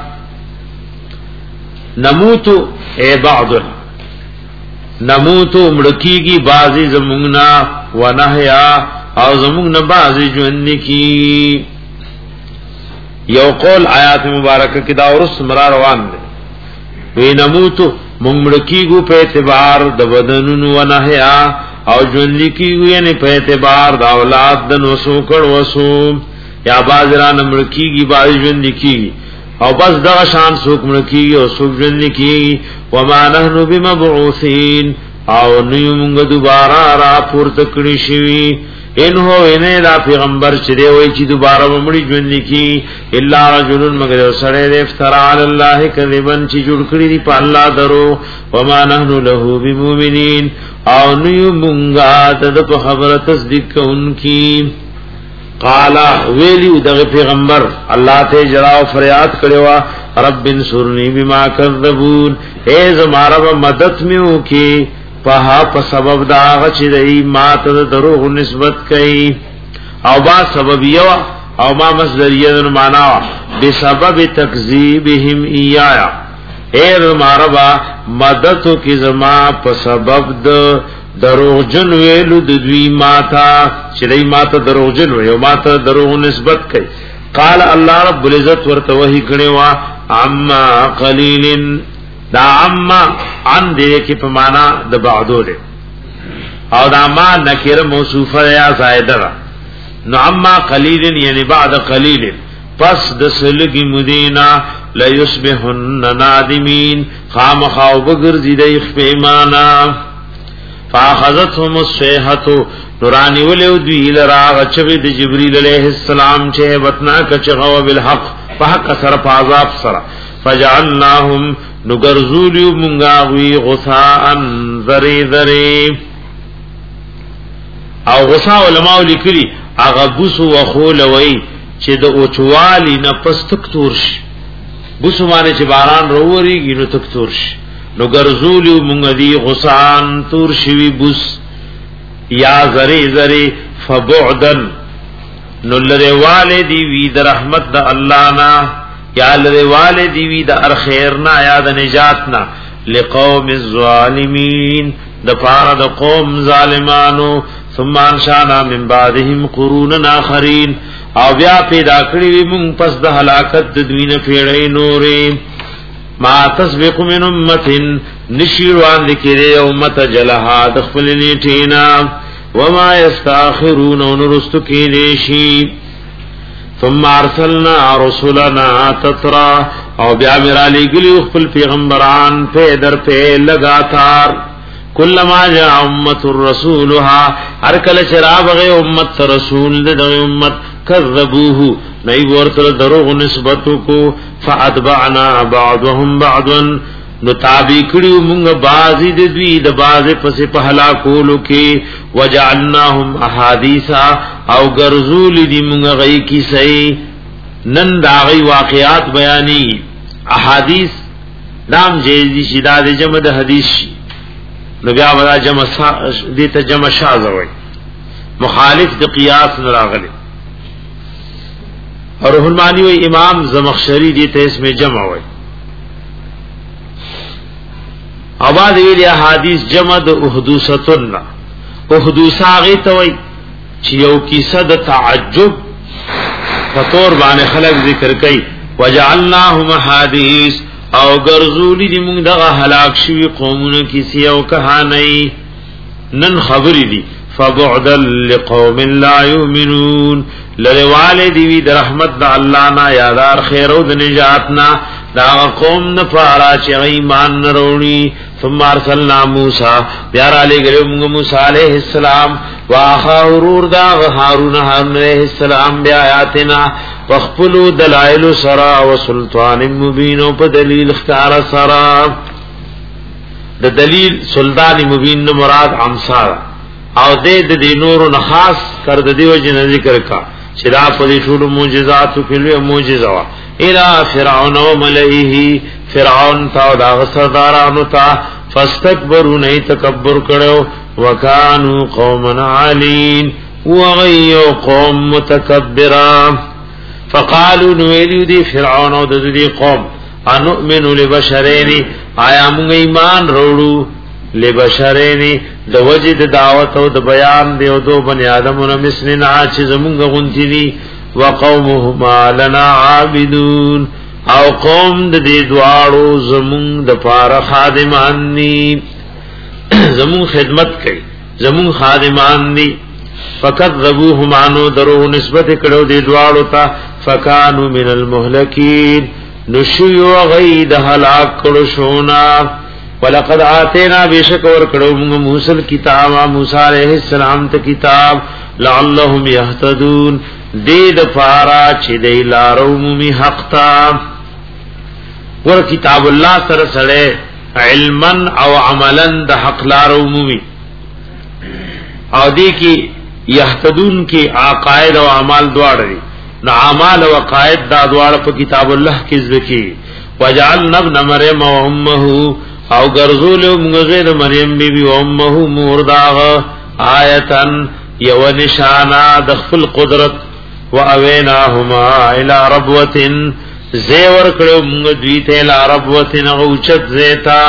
نموت ای بعض نموتو مړکیږي بازي زمونږنا ونحیا او زمونږ بازي ژوند کی یو قول آیات مبارکه کې دا ورس مرار روان دي وی نموتو مړکیږو په اعتبار د بدنونو ونحیا او ژوند کیږي یعنی په اعتبار د اولاد د نوسو کړه وسو یا بازران مړکیږي بازي ژوند کیږي او بس دا شان سوک مړکی او سوک ژوند کی وما نحنو بمبعوثین او نیو مونږ دوباره را پورته کړی شي ان هو نه دا پیغمبر چې دی وای چې دوباره مړی ژوند کی الا رجل مگر سره دې افترا علی الله کذبن چې جوړ کړی دی په الله درو وما نحنو له بمؤمنین او نیو مونږه د خبره تصدیق کوونکی قالا ویلیو دغه پیغمبر الله ته جرا او فریاد کړو رب انصرنی بما کذبون اے زماره مدد میو کی په په سبب دا چې دای ما ته دروغ نسبت کړي او با سبب یو او ما مصدریه معنا بسبب تکذیبهم ایایا اے زماره مدد کی زما په سبب د دروغجن ویلو د دوی ماتا چې دوی ماته دروغجن ویو ماته دروغ نسبت کوي قال الله رب العزت ورته وਹੀ کړي وا اما قليل دا اما عن دې کې په معنا د بعدو ده او دا ما نکره موصوفه یا زائده. نو اما قلیل یعنی بعد قلیل پس د سلګي مدینا لا یصبحن نادمین خامخاو بغرزی د اخفیمانا فاخذتهم الصيحه نورانی ولو دوی لرا غچوی د جبرئیل علیہ السلام چې وتنا کچغو بالحق فحق سر عذاب سر فجعلناهم نغرزولیو منغاوی غثاء ذری ذری او غثاء علماء لیکلی اغه بوسو وخول وی چې د اوچوالی نه پستکتور شي بوسو باندې چې باران ورووريږي نو تکتور شي نو غرزولیو مونږ دی غسان تور شوی بوس یا زری زری فبعدن نو لری والدی وی د رحمت د الله نا یا لری والدی وی د ار خیرنا یا د نجاتنا لقوم الظالمین د پاره د قوم ظالمانو ثم انشانا من بعدهم قرونا اخرین او بیا پیدا کړی وی مونږ پس د هلاکت د دوی نه پیړې نورې ما تسبق من امه نشیروان ذکر امه جلها دخل نیټینا وما يستاخرون ونرست کیدشی ثم ارسلنا رسلنا تترا او بیا میرا لګلی خپل پیغمبران په در په لگاتار کلما جاء امه رسولها هر کله شراب غي امت رسول د امت کذبوه نئی ورته دروغ نسبتو کو فاتبعنا بعضهم بعضا نتابع کړیو موږ بازي د دوی د بازه پسې په هلاکولو کې وجعلناهم احاديث او غرزول دي موږ غي کی صحیح نن دا غي واقعات بیانې احاديث نام جې شیدا د جمع د حدیث نو بیا ودا جمع دي ته جمع شاذ وای مخالف د قیاس نه راغلي اور روح المانی وی امام زمخشری دیتا اس میں جمع ہوئی آباد ویلی احادیث جمع دا احدوثتن احدوثا غیتا وی چیو کیسا دا تعجب فطور بان خلق ذکر کئی وجعلناهم احادیث او گرزولی دی مونگ دا حلاک شوی قومون کسی او کہانی نن خبری دی فبعدا لقوم لا يؤمنون لروال دی د رحمت د الله نا یادار خیر او د نجاتنا دا قوم نه پارا چې ایمان نروړي ثم ارسلنا موسی پیار علی ګلو موسی علیہ السلام واخا ورور دا هارون علیہ السلام بیا آیاتنا وخپلو دلائل سرا وسلطان مبین او په دلیل اختیار سرا د دلیل سلطان مبین نو مراد امثال او دې د دې نور نه خاص کر د دیو جن ذکر کا شدا په ټول معجزات او کله معجزه وا الى فرعون وملئه فرعون تا دا سردارانو تا فاستكبروا نه تکبر کړو وکانو قوما عالین وغيو قوم متکبرا فقالوا نویلو دی فرعون او د دې قوم انؤمن لبشرین آیا موږ ایمان وروړو لبشرین د وجد دعوت او د بیان دی او دو بنی آدمونه مسلنا چې زمونږ غونتی دي وقومهما لنا عابدون او قوم د دې دواړو زمونږ د پاره خادمان دي زمون خدمت کوي زمون خادمان دي فكذبوهما نو درو نسبت کړو دې دواړو ته فکانوا من المهلكين نشيو غید هلاک کړو شونا ولقد آتینا بشک ور کړو موږ موسی کتاب موسی علیہ السلام ته کتاب لعلهم يهتدون دې د پارا چې دې لارو مومي حق تا ور کتاب الله سره سره علما او عملا د حق لارو مومي او دې کې يهتدون کې عقاید او اعمال دواړه دي نو اعمال او عقاید دا دواړه په کتاب الله کې ذکر وجعلنا ابن مريم وامه او ګرځولو موږ د مریم بیبي او امه مورداغ آیتن یو نشانا د خپل قدرت و اویناهما الى ربوتن زیور کړو موږ دوی ته الى ربوتن اوچت زیتا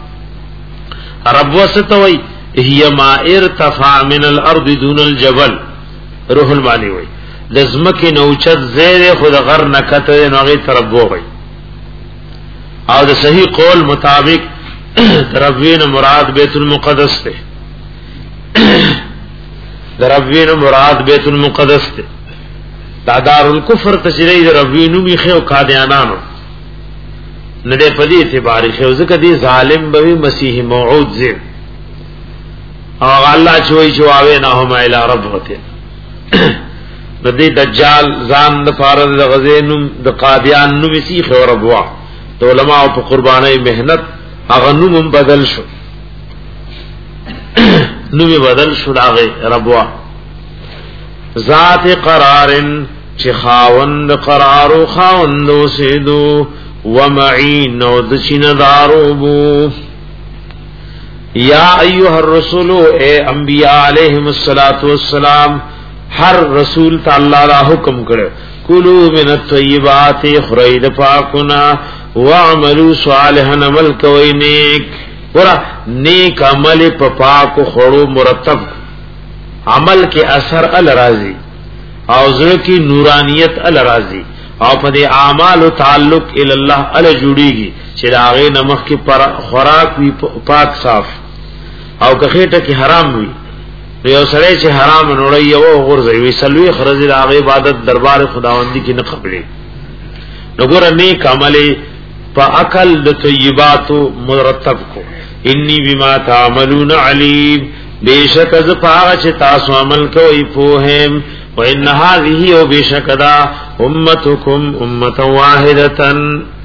ربوستوي هي ما ارتفع من الارض دون الجبل روح المانی وای لزمکه نوچت زیر خود غر نکته نوغي تربو وای او د صحیح قول مطابق ربوین مراد بیت المقدس ته ربوین مراد بیت المقدس ته دا دار الکفر تشریح ربوینو می خو قادیانانو نه دې په دې اعتبار خو ځکه دې ظالم به مسیح موعود زه او الله چوي چواوي نه هم اله ربته د دې دجال ځان د فارض د غزینم د قادیان نو مسیح او ربوا د علماء په قربانای مهنت هغه نوم بدل شو نوم بدل شو داغه ربوا ذات قرارن چې خاوند قرار او خاوند وسیدو ومعین او د شیندارو بو یا ایها الرسول اے انبیاء علیہم الصلوۃ والسلام ہر رسول تعالی را حکم کړ کلوا من الطیبات خرید پاکنا واعملوا صالحا عمل کوي نیک ورا نیک عمل په پاکو خړو مرتب عمل کې اثر ال راضی او زړه کې نورانیت ال راضی او په دې اعمال او تعلق ال الله ال جوړیږي چې راغې نمخ کې پر خوراک وی پاک صاف او کخېټه کې حرام وي یو سره چې حرام نوړی او غرزوي وی سلوي خرج راغې عبادت دربار خداوندی کې نه قبلې وګوره نیک عمل په عقل د طیبات مرتب کو انی بما تعملون علیم بیشک از پاغه چې تاسو عمل کوي پوهم وان هذه او بیشکدا امتکم امه واحده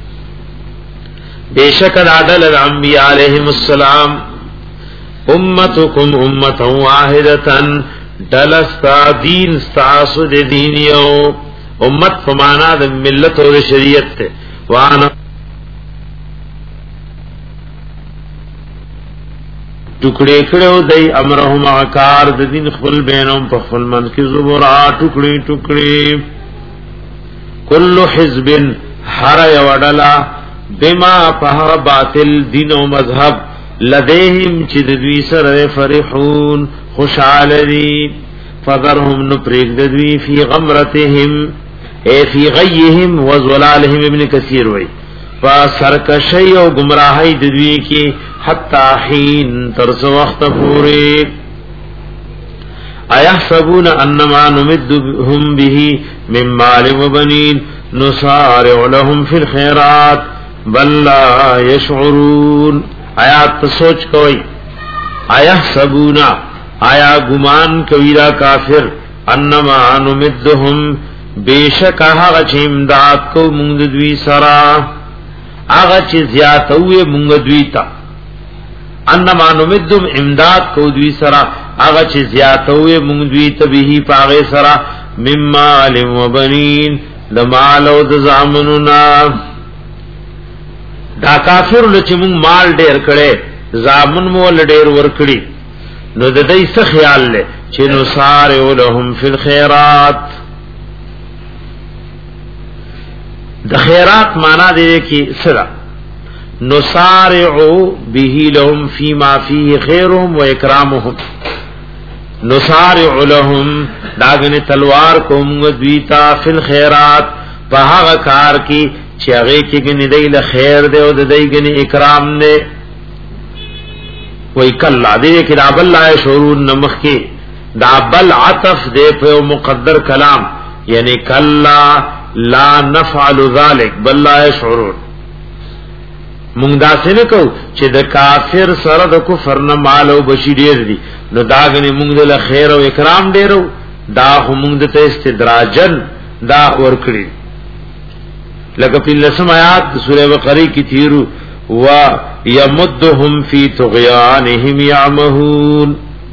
بیشکدا عدل الانبیاء علیہم السلام امتکم امه واحده دلستا دین تاسو د دین یو امت په معنا د ملت او شریعت ته وانا ټوکړې کړو دای امرهم اکار د دین خپل بینهم په خپل من کې زبرا ټوکړې ټوکړې کل حزب هر یوډلا بما په باطل دین او مذهب لديهم چې د دوی سره فرحون خوشاله دي فذرهم نو پرېګ د دوی فی غمرتهم اے فی غیهم وزلالهم ابن کثیر وای فسرکشی او گمراهی د دوی کې حتا حین تر څو وخت پورې ایحسبون انما نمدهم به من مال وبنین نصارع لهم فی الخيرات بل لا يشعرون آیات سوچ کوئی ایحسبون آیا گمان کوي را کافر انما نمدهم بیشک هغه چې امداد کو مونږ دوی سره هغه چې زیات وې مونږ دوی ته انما نمدهم امداد کو دوی سره هغه چې زیات وې مونږ دوی ته به پاغه سره مما علم وبنین د مال او د زامننا دا کافر لچ مونږ مال ډیر کړي زامن مول ډیر ور کړی نو د دې څه خیال لې چې نو سارع لهم فی الخيرات د خیرات معنا دی کې سره نصارع به لهم فيما فيه خيرهم واكرامهم نصارع لهم داغنه تلوار کوم دویتا فی الخيرات په هغه کار کې چې هغه کې ګنې دی له خیر دی او د دې ګنې اکرام نه وای کلا دې کې دا بل لا شعور نمخ کې دا بل عطف دې په مقدر کلام یعنی کلا لا نفعل ذلك بل لا شعور مونږ دا څنګه کو چې د کافر سره د کفر نه مال او بشی ډیر دي نو دا غني مونږ له خیر او اکرام ډیرو دا هم د ته استدراجن دا ورکړي لکه په لسم آیات سورہ بقرہ کی تیرو و یمدهم فی طغیانهم یعمهون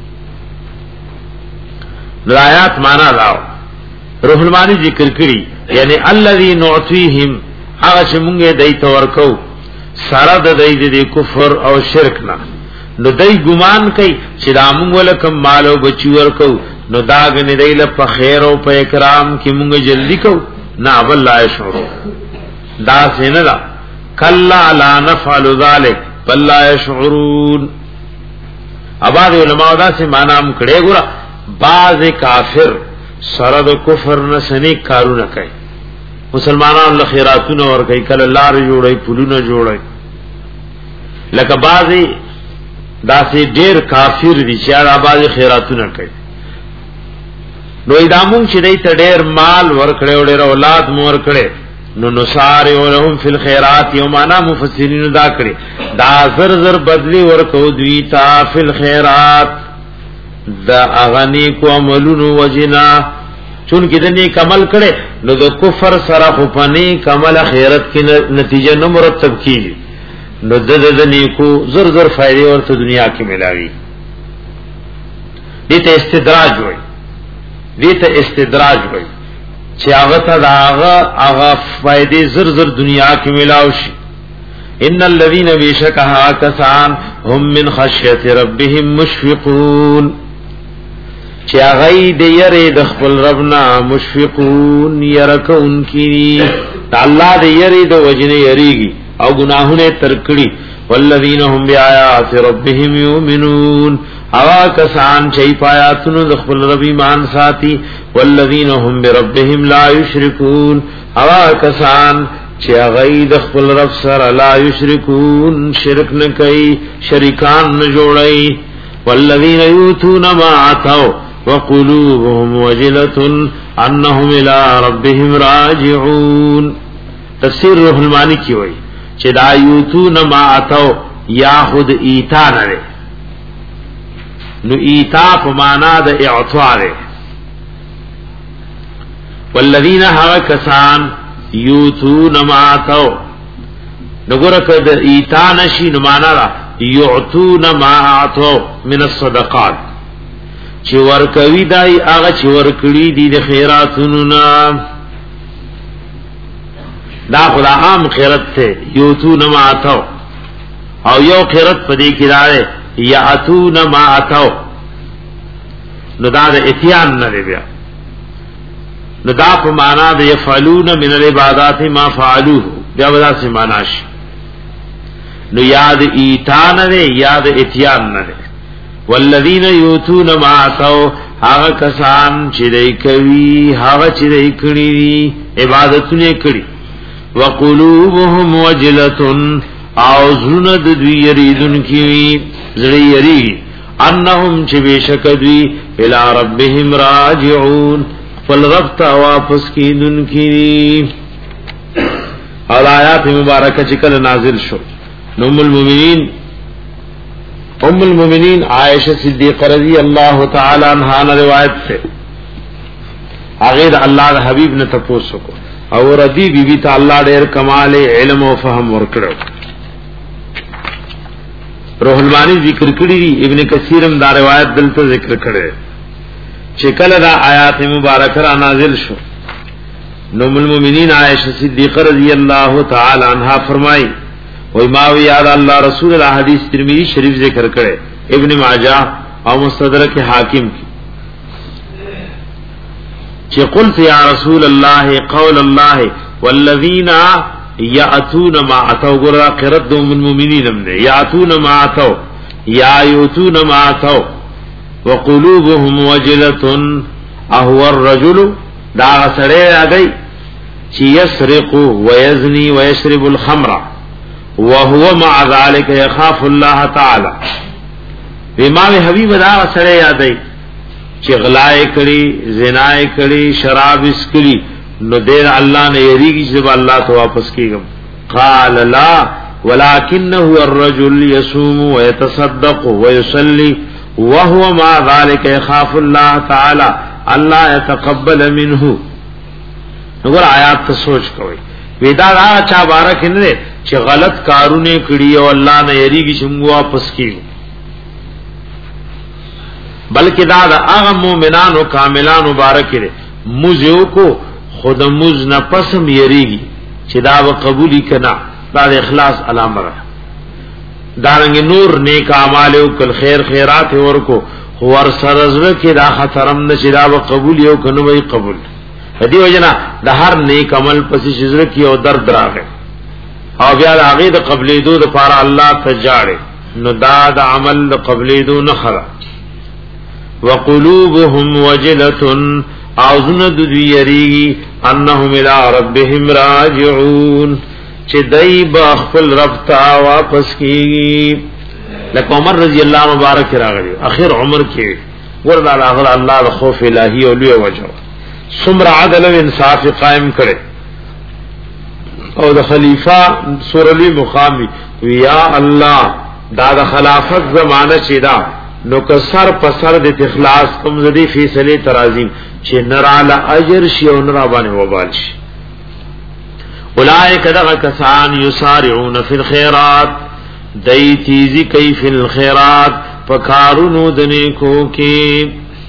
آیات معنا لاو روح المانی ذکر کړي یعنی الذی نعطیهم هغه چې مونږه دای ته ورکو سره د دای د کفر او شرک نه نو دای ګمان کوي چې دا مونږ ولکم مال او بچی ورکو نو دا غنی دای له په خیر او په اکرام کې مونږ جلدی کو نه بل لا شعور دا سینه دا کلا لا نفعل ذلك بل لا يشعرون اباد علماء دا سے معنا هم کړي ګور باز کافر سره د کفر نه سنی کارونه کوي مسلمانانو له خیراتونه ور کوي کله لار جوړي پلونه جوړي لکه بعضی داسې ډېر کافر دي چې هغه بعضی خیراتونه کوي نو ادمون چې دای ته ډېر مال ور کړي او ډېر اولاد مور کړي نو نصار ولهم فی الخيرات یومانا مفسرین دا کړي دا زر زر بدلی ورکو دوی تا فی الخيرات دا اغنی کو عملونو وجنا چون کې دني کمل کړي نو د کفر سره خو پني کمل خیرت کې نتیجه نو مرتب کیږي نو د دني کو زر زر فائدې ورته دنیا کې ملاوي دې ته استدراج وایي دې ته استدراج وایي چې هغه ته هغه هغه فائدې زر زر دنیا کې ملاوي شي ان الذين بشكها كسان هم من خشيه ربهم مشفقون چې هغه دې یری د خپل ربنا مشفقون يرکون کی الله دې یری د وجنه یریږي او گناهونه ترکړي والذین هم بیاات ربهم یؤمنون اوا کسان چې پایاتونو د خپل رب ایمان ساتي والذین هم بربهم لا یشرکون اوا کسان چې هغه د خپل رب سره لا یشرکون شرک نه کوي شریکان نه جوړي والذین یؤتون ما اتوا وقلوبهم وجلة انهم الى ربهم راجعون تفسیر روح المانی کی وای چې دا یؤتون ما اتوا یا خود ایتا نه نو ایتا په معنا د اعطاء ده والذین ها کسان یؤتون ما اتوا نګور کده ایتا نشي نو معنا را یؤتون ما اتوا من الصدقات چې ورکوي دای هغه چې ورکړي دي د خیراتونو نه دا خدا عام خیرت ته یؤتون ما اتوا او یو خیرت په دې کې راځي یاتون ما اتوا نو دا د اتیان نه بیا نو دا په معنا د یفعلون من العبادات ما فعلوه بیا ودا سي معنا شي نو یاد ایتان نه یاد اتیان نه والذین یؤتون ما اتوا هغه کسان چې دای کوي هغه چې دای کړي عبادتونه کړي وقلوبهم وجلة او زړه د دوی یریدون کی زړه یری انهم چې بشک دوی الی ربهم راجعون فالرب تا واپس کیدون کی اور آیات مبارکه چې کله نازل شو ام المؤمنین ام المؤمنین عائشہ صدیقہ رضی اللہ تعالی عنہا نے روایت سے هغه الله د حبیب نه تاسو کو او ردی بی بی ته الله ډېر کمال علم او فهم ورکړو روح المانی ذکر کړی دی ابن کثیر هم دا روایت دلته ذکر کړي چې کله دا آیات مبارکه را نازل شو نو ام المؤمنین عائشہ صدیقہ رضی اللہ تعالی عنہا فرمائی وای ما وی یاد الله رسول الله حدیث ترمذی شریف ذکر کړي ابن ماجہ او مستدرک حاکم کی چې قلت یا رسول الله قول الله والذین یاتون ما اتوا غرا قرد من المؤمنین من یاتون ما اتوا یا یاتون ما اتوا وقلوبهم وجلة اهو الرجل دا سره اگئی چې يسرق ويزني ويشرب الخمر وهو مع ذلك يخاف الله تعالى امام حبیب دا سره یادای چې غلای کړي زنای کړي شراب اسکړي نو دیر الله نه یریږي چې الله ته واپس کیږم قال لا ولكنه الرجل يصوم ويتصدق ويصلي وهو مع ذلك يخاف الله تعالى الله يتقبل منه وګور آیات ته سوچ کوئ ودا را چا بارک نه چې غلط کارونه کړی او الله نه یریږي چې موږ واپس کیږو بلکې دا د هغه مؤمنانو کاملانو مبارک لري موزیو کو خود موز نه پسم یریږي چې دا به قبولي کنا دا د اخلاص علامه ده دارنګ نور نیک اعمال او کل خیر خیرات ورکو ور سرزره کې دا خطرم نه چې دا به قبول یو کنه وي قبول هدي وجنا د هر نیک عمل پسې شزره کې او درد راغی او بیا د هغه د قبلې دو د پاره الله ته جاړي نو دا د عمل د قبلې دو نه خره وقلوبهم وجلة او زند دوی یریږي انهم الى ربهم راجعون چې دای با خپل رب ته واپس کیږي. لکه عمر رضی الله مبارک راغلی اخر عمر کې ورته الله الله د خوف الهی او لوی وجه څومره عدل او انصاف قائم کړي او د خلیفہ سورلی مقامی یا الله دا د خلافت زمانہ چې دا نو کسر پسر د اخلاص کوم زدي فیصله ترازیم چې نراله اجر شي او نرا باندې وبال شي. اولئک دغه کسان یسارعون فی الخيرات دای تیزی کای فی الخيرات پکارونو دنیکو کې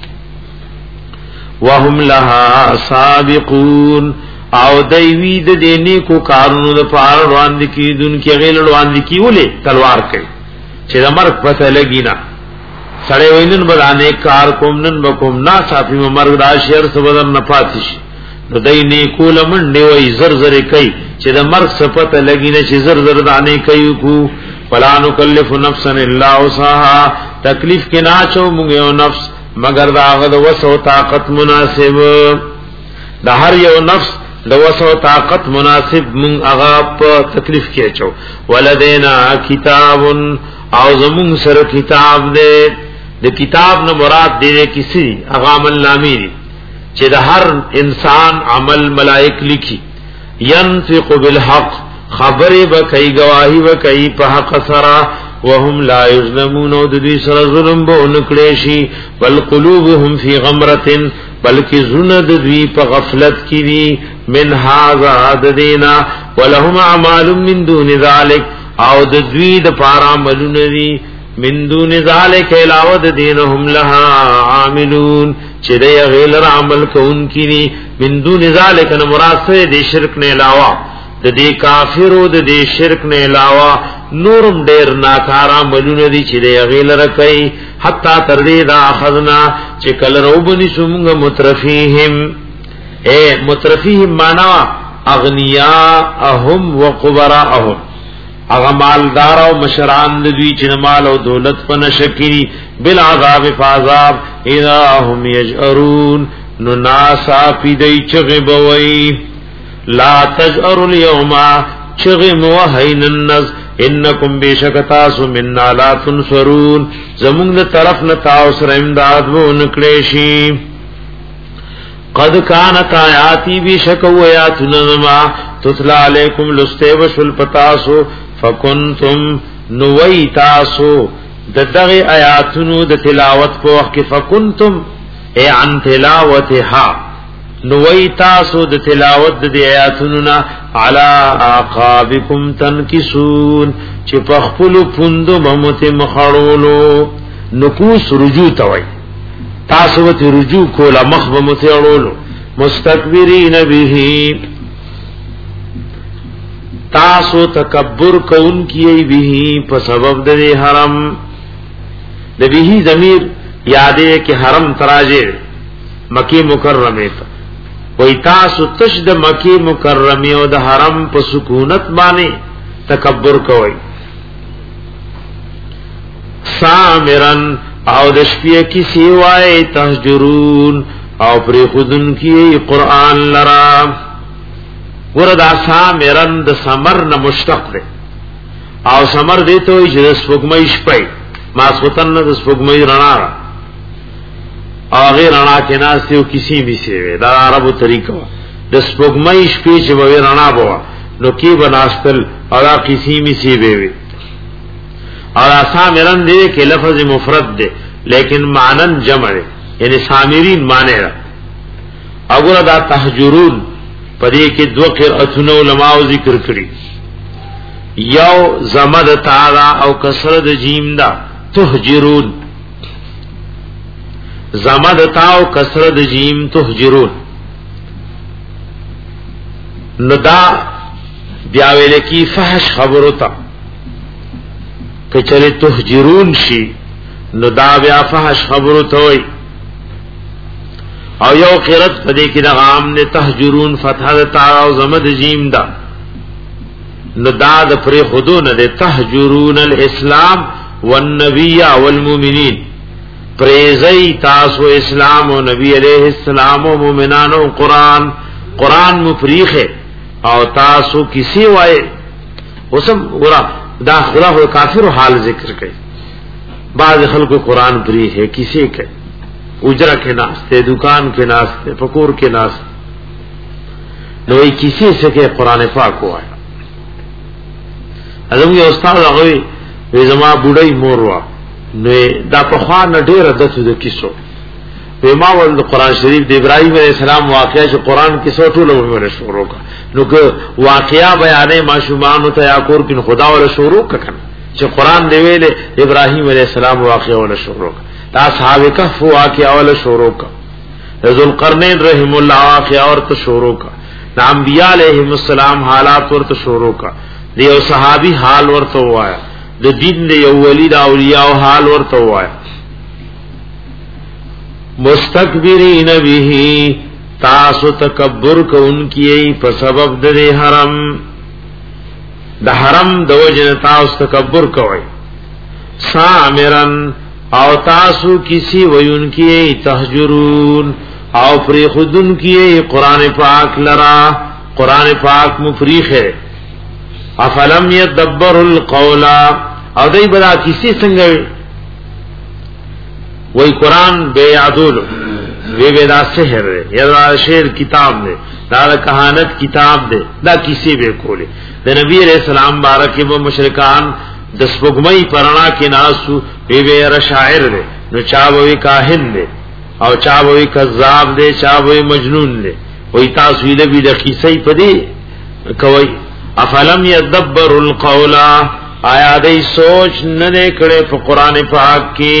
وهم لها سابقون او دایوی د دیني کو کارونو د پار روان دي کی دن کې غیل روان دي کی ولې تلوار کوي چې د مرګ پته لګی نه سړی وینن بدانه کار کوم نن بکوم نا صافي مرګ دا شهر سبدر نه پاتش نو دای نه کول منډي وای زر زر کوي چې د مرګ صفته لګی نه چې زر زر دانه کوي کو فلا نکلف نفسا الا وسعها تکلیف کې نه چو موږ یو نفس مگر دا غد وسو طاقت مناسب د هر یو نفس د وسو طاقت مناسب مون هغه په تکلیف کې چو ولدینا کتاب او زمون سره کتاب دې د کتاب نه مراد دې کسی هغه عمل نامې دي چې د هر انسان عمل ملائک لیکي ينفق بالحق خبره به کوي گواہی به کوي په حق سره وهم لا یظلمون او د دې سره ظلم به نکړي شي بل قلوبهم فی غمرة بلکې زونه د دوی په غفلت کې دي من هاذا ددینا ولهم اعمال من دون ذلک او د دوی د پاره عملونه دي من دون ذلک علاوه د دینهم لها عاملون چې د غیر عمل کوونکی دي من دون ذلک نه مراد څه دي شرک نه علاوه د دې کافرو د دې شرک نه علاوه نورم ډیر ناکار عملونه دي چې د غیر رکای حتا تر دې دا اخذنا چې کله روبني سومغه مترفیهم اے مترفیهم معنا اغنیاءهم وقبراءهم اغه مالدار او مشران دوی چې مال او دولت په نشکری بالعذاب فعذاب اذا هم یجرون نو ناسا پی دی چغه بوي لا تجروا اليوم چغه موهین النز انکم بشکتاسو مننا لا تنصرون زمونږ طرف نه تاسو سره امداد وو نکړې شي قد كانت آیاتی بشکو آیاتنا تتلا علیکم لسته وشل پتاسو فکنتم نوی تاسو دغه آیاتونو د تلاوت په وخت کې فکنتم ای عن تلاوتها نوی تاسو د تلاوت د آیاتونو نا علی عقابکم تنکسون چې په خپل پوندو ممت مخړولو نکوس رجوع توي تاسو ته رجوع کوله مخ ممت اړولو مستكبرین به تاسو تکبر کون کیئی به په سبب د حرم د به ضمیر یادې کې حرم تراجه مکی مکرمه ته وای تاسو تش د مکی مکرمه او د حرم په سکونت باندې تکبر کوي سامرن او د شپې کې سیوای تهجرون او پر خودن کی قران لرا وردا سامرن د سمر نه مشتق ده او سمر دې ته چې د سپوږمۍ شپې ما سوتن د سپوږمۍ رڼا او غیر رڼا کې ناس یو کسی به سی دا عربو طریقه د سپوږمۍ شپې چې به رڼا بوا نو کې بناستل او دا کسی می سی به اور سامرن دې کې لفظ مفرد ده لیکن معنن جمع ده یعنی سامرین معنی را اگر دا تهجرون پدې کې دو قرأتونه علماء ذکر کړی یو زمد تعالی او کسر د جیم دا تهجرون زمد تا او کسر د جیم تهجرون ندا بیا ویل کی فحش خبرو تا کچره تهجرون شي ندا بیا فحش خبرو ته وي او یو قرات پدې کې د عام نه تهجرون فتح تا او زمد جیم دا ندا د پر خودونه د تهجرون الاسلام والنبي والمؤمنین پریزی تاسو اسلام او نبی علیہ السلام او مومنان او قران قران مفریخ او تاسو کسی وای وسم ورا دا خلاف کافر حال ذکر کړي بعض خلکو قران فریخ ہے کسی کے اجرا کے ناستے دکان کے ناستے فقور کے ناستے نو کسی سے کہ قران پاک ہوا ہے ازم یو استاد هغه وی زما بډای مور وا نو دا په خوا نه ډیره دته د کیسو په ما ول قرآن شریف د ابراهیم علیه السلام واقعیا چې قرآن کې څو ټول عمر شروع کا نو که واقعیا بیانې ماشومان ته یا کور کې خدا ول شروع کړه چې قرآن دی ویل ابراهیم علیه السلام واقعیا ول شروع تا اصحاب کهف واقعیا ول شروع کا ذوالقرنین رحم الله واقعیا ورته شروع کا انبیاء علیهم السلام حالات ورته شروع کا دیو صحابی حال ورته وایا د دین دی یو ولی دا اولیاء حال ورته وایا مستكبرین به تاسو تکبر کوونکی په سبب د حرم د حرم د وجه تاسو تکبر کوئ سامرن او تاسو کسی وینکی تهجرون او پری خودن کی قرآن پاک لرا قرآن پاک مفریخ ہے افلم یدبر القول او دای بلا کسی څنګه وای قرآن بے عدول وی وی دا سحر ہے یا دا شعر کتاب دے دا کہانت کتاب دے دا کسی بے کولے دا نبی علیہ السلام بارکی و مشرکان دس بگمئی پرنا کے ناسو وی وی رشاعر دے نو چاوی کاہن دے او چاوی کذاب دے چاوی مجنون دے وی تاسوی لبی دا کسی پدی کوئی افلم یدبر القول آیا دی سوچ ندے کڑے پا قرآن پاک کی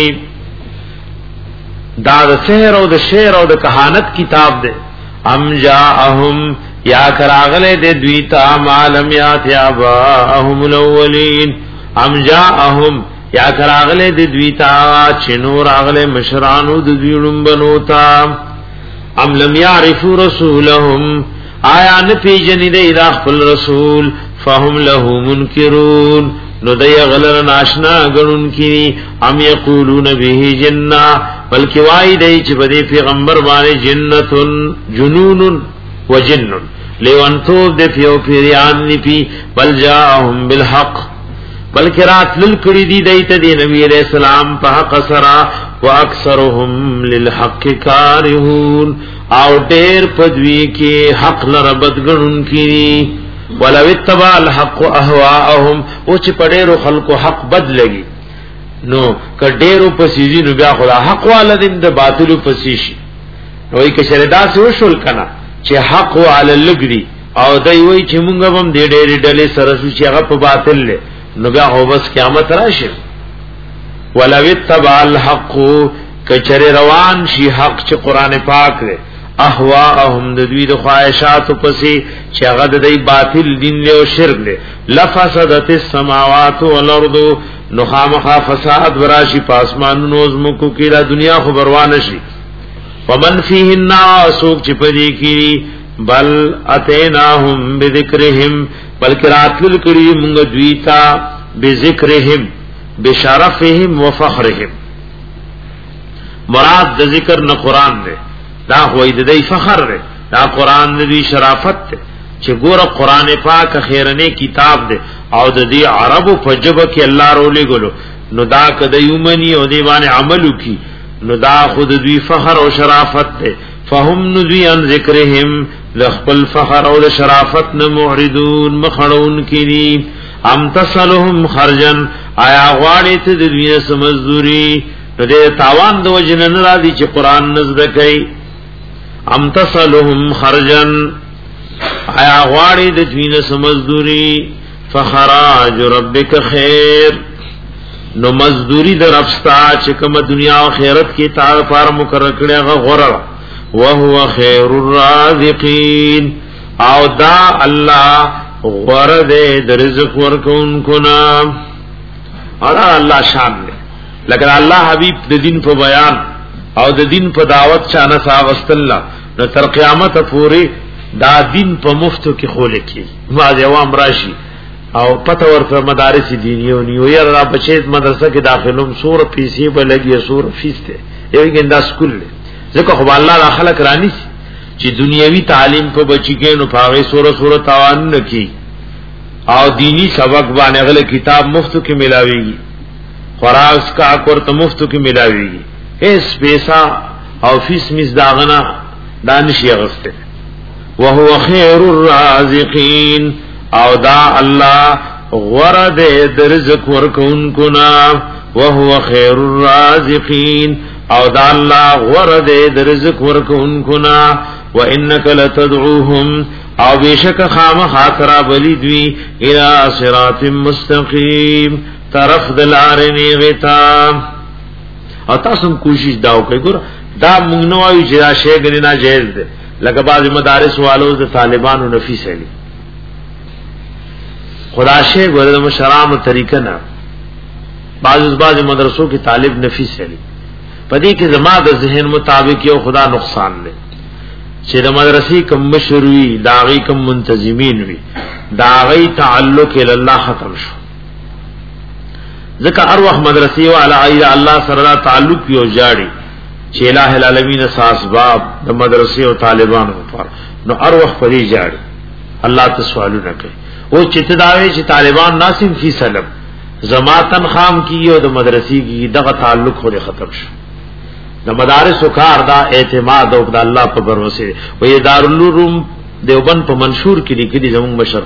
دا د سحر او د شعر او د کہانت کتاب دے ام جاءهم یا کراغلے دے دویتا معلم یات یاباهم الاولین ام جاءهم یا کراغلے دے دویتا چنور اغلے مشرانو د دویړم بنوتا ام لم یعرفوا رسولهم آیا نه پیجنې دے دا خپل رسول فهم له منکرون نو دی غلر ناشنا گنن کی ام یقولون به جنہ بلکہ وائی دی چی بدی پیغمبر بانے جنتن جنون و جنن لیوانتوب دی پیو پیریان نپی بل جاہم بالحق بلکہ رات للکڑی دی دیتا دی نبی علیہ السلام پا حق سرا و اکثرهم للحق کارہون او دیر پدوی کے حق لربت گنن کی ولو اتبع الحق اهواءهم او چې پډېرو خلکو حق بد لګي نو کډېرو پسیزي نو بیا خدا حق والدین د باطل پسیشي نو یې کشردا سه وشول کنا چې حق وعلى لګري او دای وای چې مونږ هم دې ډېرې ډلې سره چې هغه په باطل له نو بیا هو بس قیامت راشي ولو اتبع الحق کچره روان شي حق چې قران پاک دی احواهم د دوی د خواهشات پسې چې هغه د دی باطل دین له او شرک له لفسدت السماوات والارض نو خامخا فساد وراشي پاسمانونو زمکو کې د دنیا خبروان شي ومن فيهن سوق چې پدې کې بل اتیناهم بذکرهم بلکې راتل کړي موږ دوی ته بذکرهم بشرفهم وفخرهم مراد د ذکر نه قران دی دا خوی د دی فخر دی دا قرآن دی شرافت دی چې ګوره قرآن پاک خیرنه کتاب دی او د دې عربو په جبه کې الله رولې ګلو نو دا کده یومنی او دی باندې عملو کی نو دا خود دوی فخر او شرافت دی فهم ندوی ان ذکرهم لخبل فخر او شرافت نه معرضون مخړون کړي ام تسلهم خرجن آیا غواړي ته د دنیا سمزوري نو دې تاوان د وجنن را دي چې قرآن نزد کوي ام تسلهم خرجن آیا غواړي د دنیا سمزوري فخراج ربک خیر نو مزدوری در افستا چې کوم دنیا او آخرت کې تعالی پر مقرر کړی هغه غوړه وهو خیر الرازقین او دا الله غوړه دې د رزق ورکونکو نا اور الله شان دې لکه الله حبیب د دین په بیان او د دین په دعوت چانه ساغست الله نو تر قیامت پورې دا دین په مفتو کې خول کی بعض عوام راشي او پته ورته مدارس دینیو نیو یې را بچیت مدرسه کې داخلوم سور پیسې به لګي سور فیس ته یو ګندا سکول ځکه خو الله را خلق رانی چې دنیوي تعلیم په بچی کې نو پاغه سوره سوره تاوان نکي او دینی سبق باندې غل کتاب مفتو کې ملاويږي خوراک کا اکورت مفتو کې ملاويږي اس پیسا او فیس مز داغنا دانشي غسته وهو خير الرازقين او دا الله غرد رزق ورکونکو نا وهو خير الرازقين او دا الله غرد رزق ورکونکو نا وانك لتدعوهم او بیشک خام خاطرہ بلیدوی الى صراط مستقیم طرف دلارنی غتا او تاسم کوشش داو کئی گر دا مونگنوائی چدا شیگنی نا جیز دے لکه بعض مدارس والو د طالبانو نفیس علی خدا شیگ ورد مشرام طریقہ نا بعض از بعض مدرسوں کی طالب نفیس علی پدی که زما د ذہن مطابق یو خدا نقصان لے چې د مدرسې کم مشروي داغي کم منتظمین وي داغي تعلق ال الله ختم شو ځکه ارواح مدرسې والا ای الله سره تعلق یو جاړي چې الٰه العالمین اسباب د مدرسې او طالبانو لپاره نو ارواح پرې جاړي الله ته سوالونه کوي او چې تداوي چې طالبان ناسم فی سلم زماتن خام کیو د مدرسې کی دغه تعلق خو ختم شو د مدارس او کار دا اعتماد او د الله په بروسه وې دارالعلوم دیوبند په منشور کې لیکلي زموږ مشر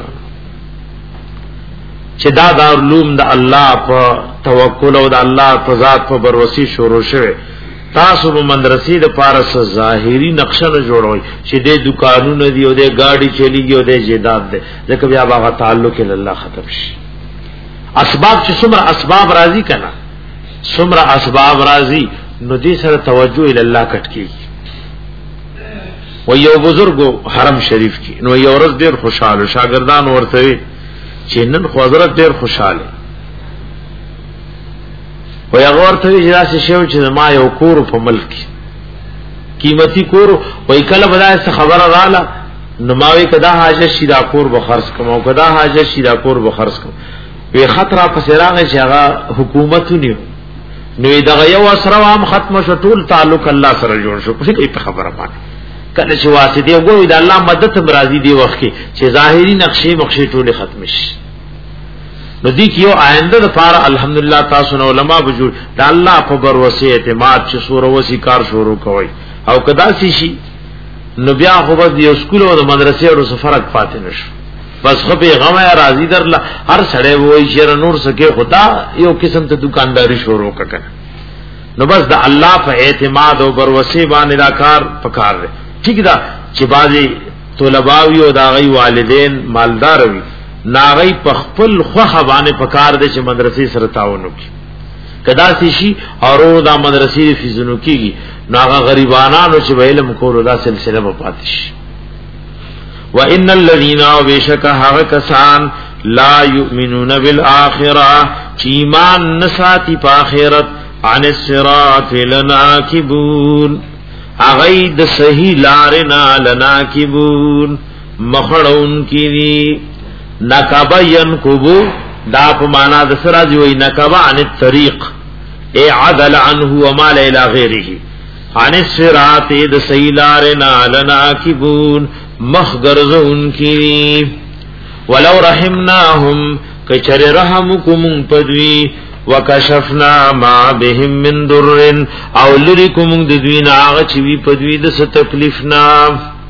چې دا دارالعلوم د الله په توکل او د الله په ذات په بروسه شروع شوه تاسو په مدرسې د پارس ظاهری نقشه نه جوړوي چې د دکانونو دی او د گاډي چلیږي او د جیداد دی ځکه بیا هغه تعلق ال الله ختم شي اسباب چې څومره اسباب راضي کنا څومره اسباب راضي نو دې سره توجه ال الله کټ کی و یو بزرګو حرم شریف کی نو یو ورځ ډیر خوشاله شاګردان ورته چې نن خو حضرت ډیر خوشاله و یو ورته چې راشه شو چې ما یو کور په ملک قیمتي کور وای کله بدای څه خبره رااله نو ماوي کدا حاجت شیدا کور به خرڅ کوم او کدا حاجت شیدا کور به خرڅ کوم وی خطر په سراغه چې هغه حکومتونی نو دغه یو اسره عام ختم شو ټول تعلق الله سره جوړ شو څه کوي په خبره باندې کله چې واسطه وګورئ د الله مدد مرضی دی وخت کې چې ظاهری نقشې مخشې ټول ختم شي نو دې کیو آینده د پاره الحمدلله تاسو نو علما وجود د الله په بر وسه اعتماد چې سور وسی کار شروع کوي او کدا سي شي نو بیا خو به یو سکول او مدرسې او فرق پاتې نشو بس خو به غم راضی درله هر سړی وای چې نور سکه خدا یو قسم ته دکانداری شروع کړه نو بس د الله په اعتماد او بر وسه باندې دا کار پکار دی ٹھیک دا چې بازي طلباوی او داغي والدین مالدار وي ناغي پخپل خو باندې پکار دي چې مدرسې سره تعاون وکړي کدا سي شي اورو دا مدرسې فیزونو کیږي ناغه غریبانو چې علم کولو دا سلسله په پاتش وان الذين وبشك كسان لا يؤمنون بالاخره ایمان نساتی په اخرت عن الصراط لناكبون اغید صحیح لارنا لناکبون مخڑون کی دی نکبا ینکبو دا پا مانا دسرا دیوئی نکبا عن الطریق اے عدل عنہ ومال الى غیره عن الصراط دا صحیح لارنا لناکبون مخگرزون کی دی ولو رحمناهم کچر رحمکم پدوی وکشفنا ما بهم من ضر او لریکم د دوی نه هغه چې وی په دوی د څه تکلیف نه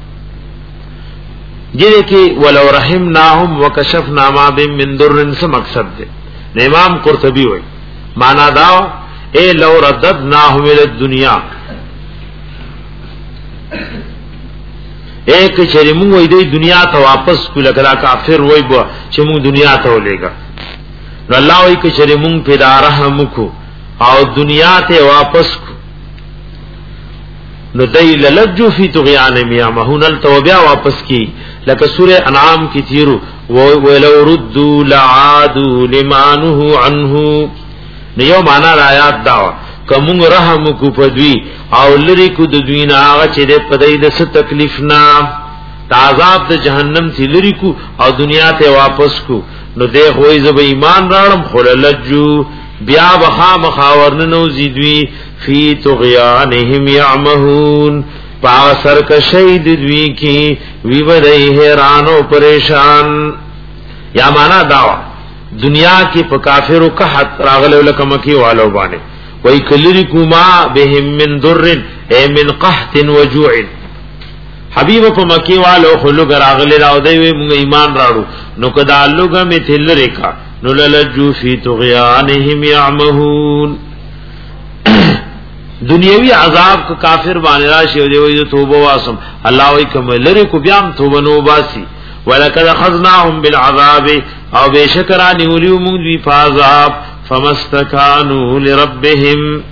دې کې ولو رحمناهم وکشفنا ما بهم من ضر څه مقصد دی امام قرطبي وایي معنا دا اے لو رددناهم الى الدنيا ایک چې موږ وې د دنیا ته واپس کول کړه کافر وای بو چې موږ دنیا ته ولېګا نو الله وی که چره مونږ پیدا رحم کو او دنیا ته واپس کو نو دای للجو فی طغیان میامهون التوبیا واپس کی لکه سوره انعام کی تیرو ولو ردوا لعادوا لمانه عنه نیو معنا آیات دا کوم رحم کو پدوی او لری کو د دوینه هغه چې د پدای د څه تکلیف نه عذاب د جهنم سی لری کو او دنیا ته واپس کو نو دې خوې زب ایمان راړم خللجو بیا بخا مخاورن نو زیدوی فی طغیانهم یعمهون پا سرکشی دوی کی وی بدئی حیران و پریشان. یا مانا داوا دنیا کی پا کافر و قحط راغل لکمکی والو بانے وی کلرکما بهم من درن اے من قحط و جوع. حبیب پا مکی والو خلوگ راغل راو دیوی مونگ ایمان راڑو نو کدا لوگا میں تھل رکا نو للجو فی تغیانهم یعمہون. دنیاوی عذاب کا کافر بانے راشی و دیوی توبہ واسم اللہ وی کم لری کو بیام توبہ نو باسی ولقد اخذناهم بالعذاب او بشکرانی ولیو مونگ بی فعذاب فمستکانو لربهم.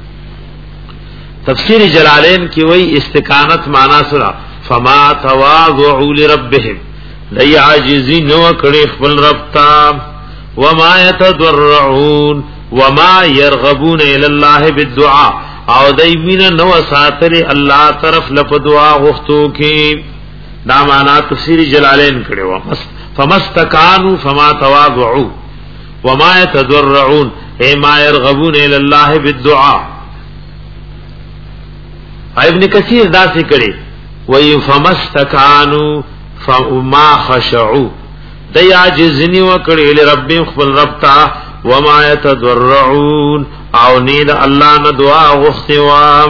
تفسیر جلالین کی وی استکانت مانا سرا فما تواضعوا لربهم دی عاجزی نو کڑی خبل ربتا وما يتضرعون وما يرغبون الى الله بالدعاء او دی مین نو ساتر اللہ طرف لپ دعا غفتو کی. دا مانا تفسیر جلالین کڑی و فمستکانو فما تواضعوا وما يتضرعون اے ما يرغبون الى الله بالدعاء. ابن کثیر دا سے کڑی وی فمستکانو فما خشعوا دی عاجزنی وکڑی لربهم خبل ربتا وما يتضرعون او نید اللہ نا دعا غختوا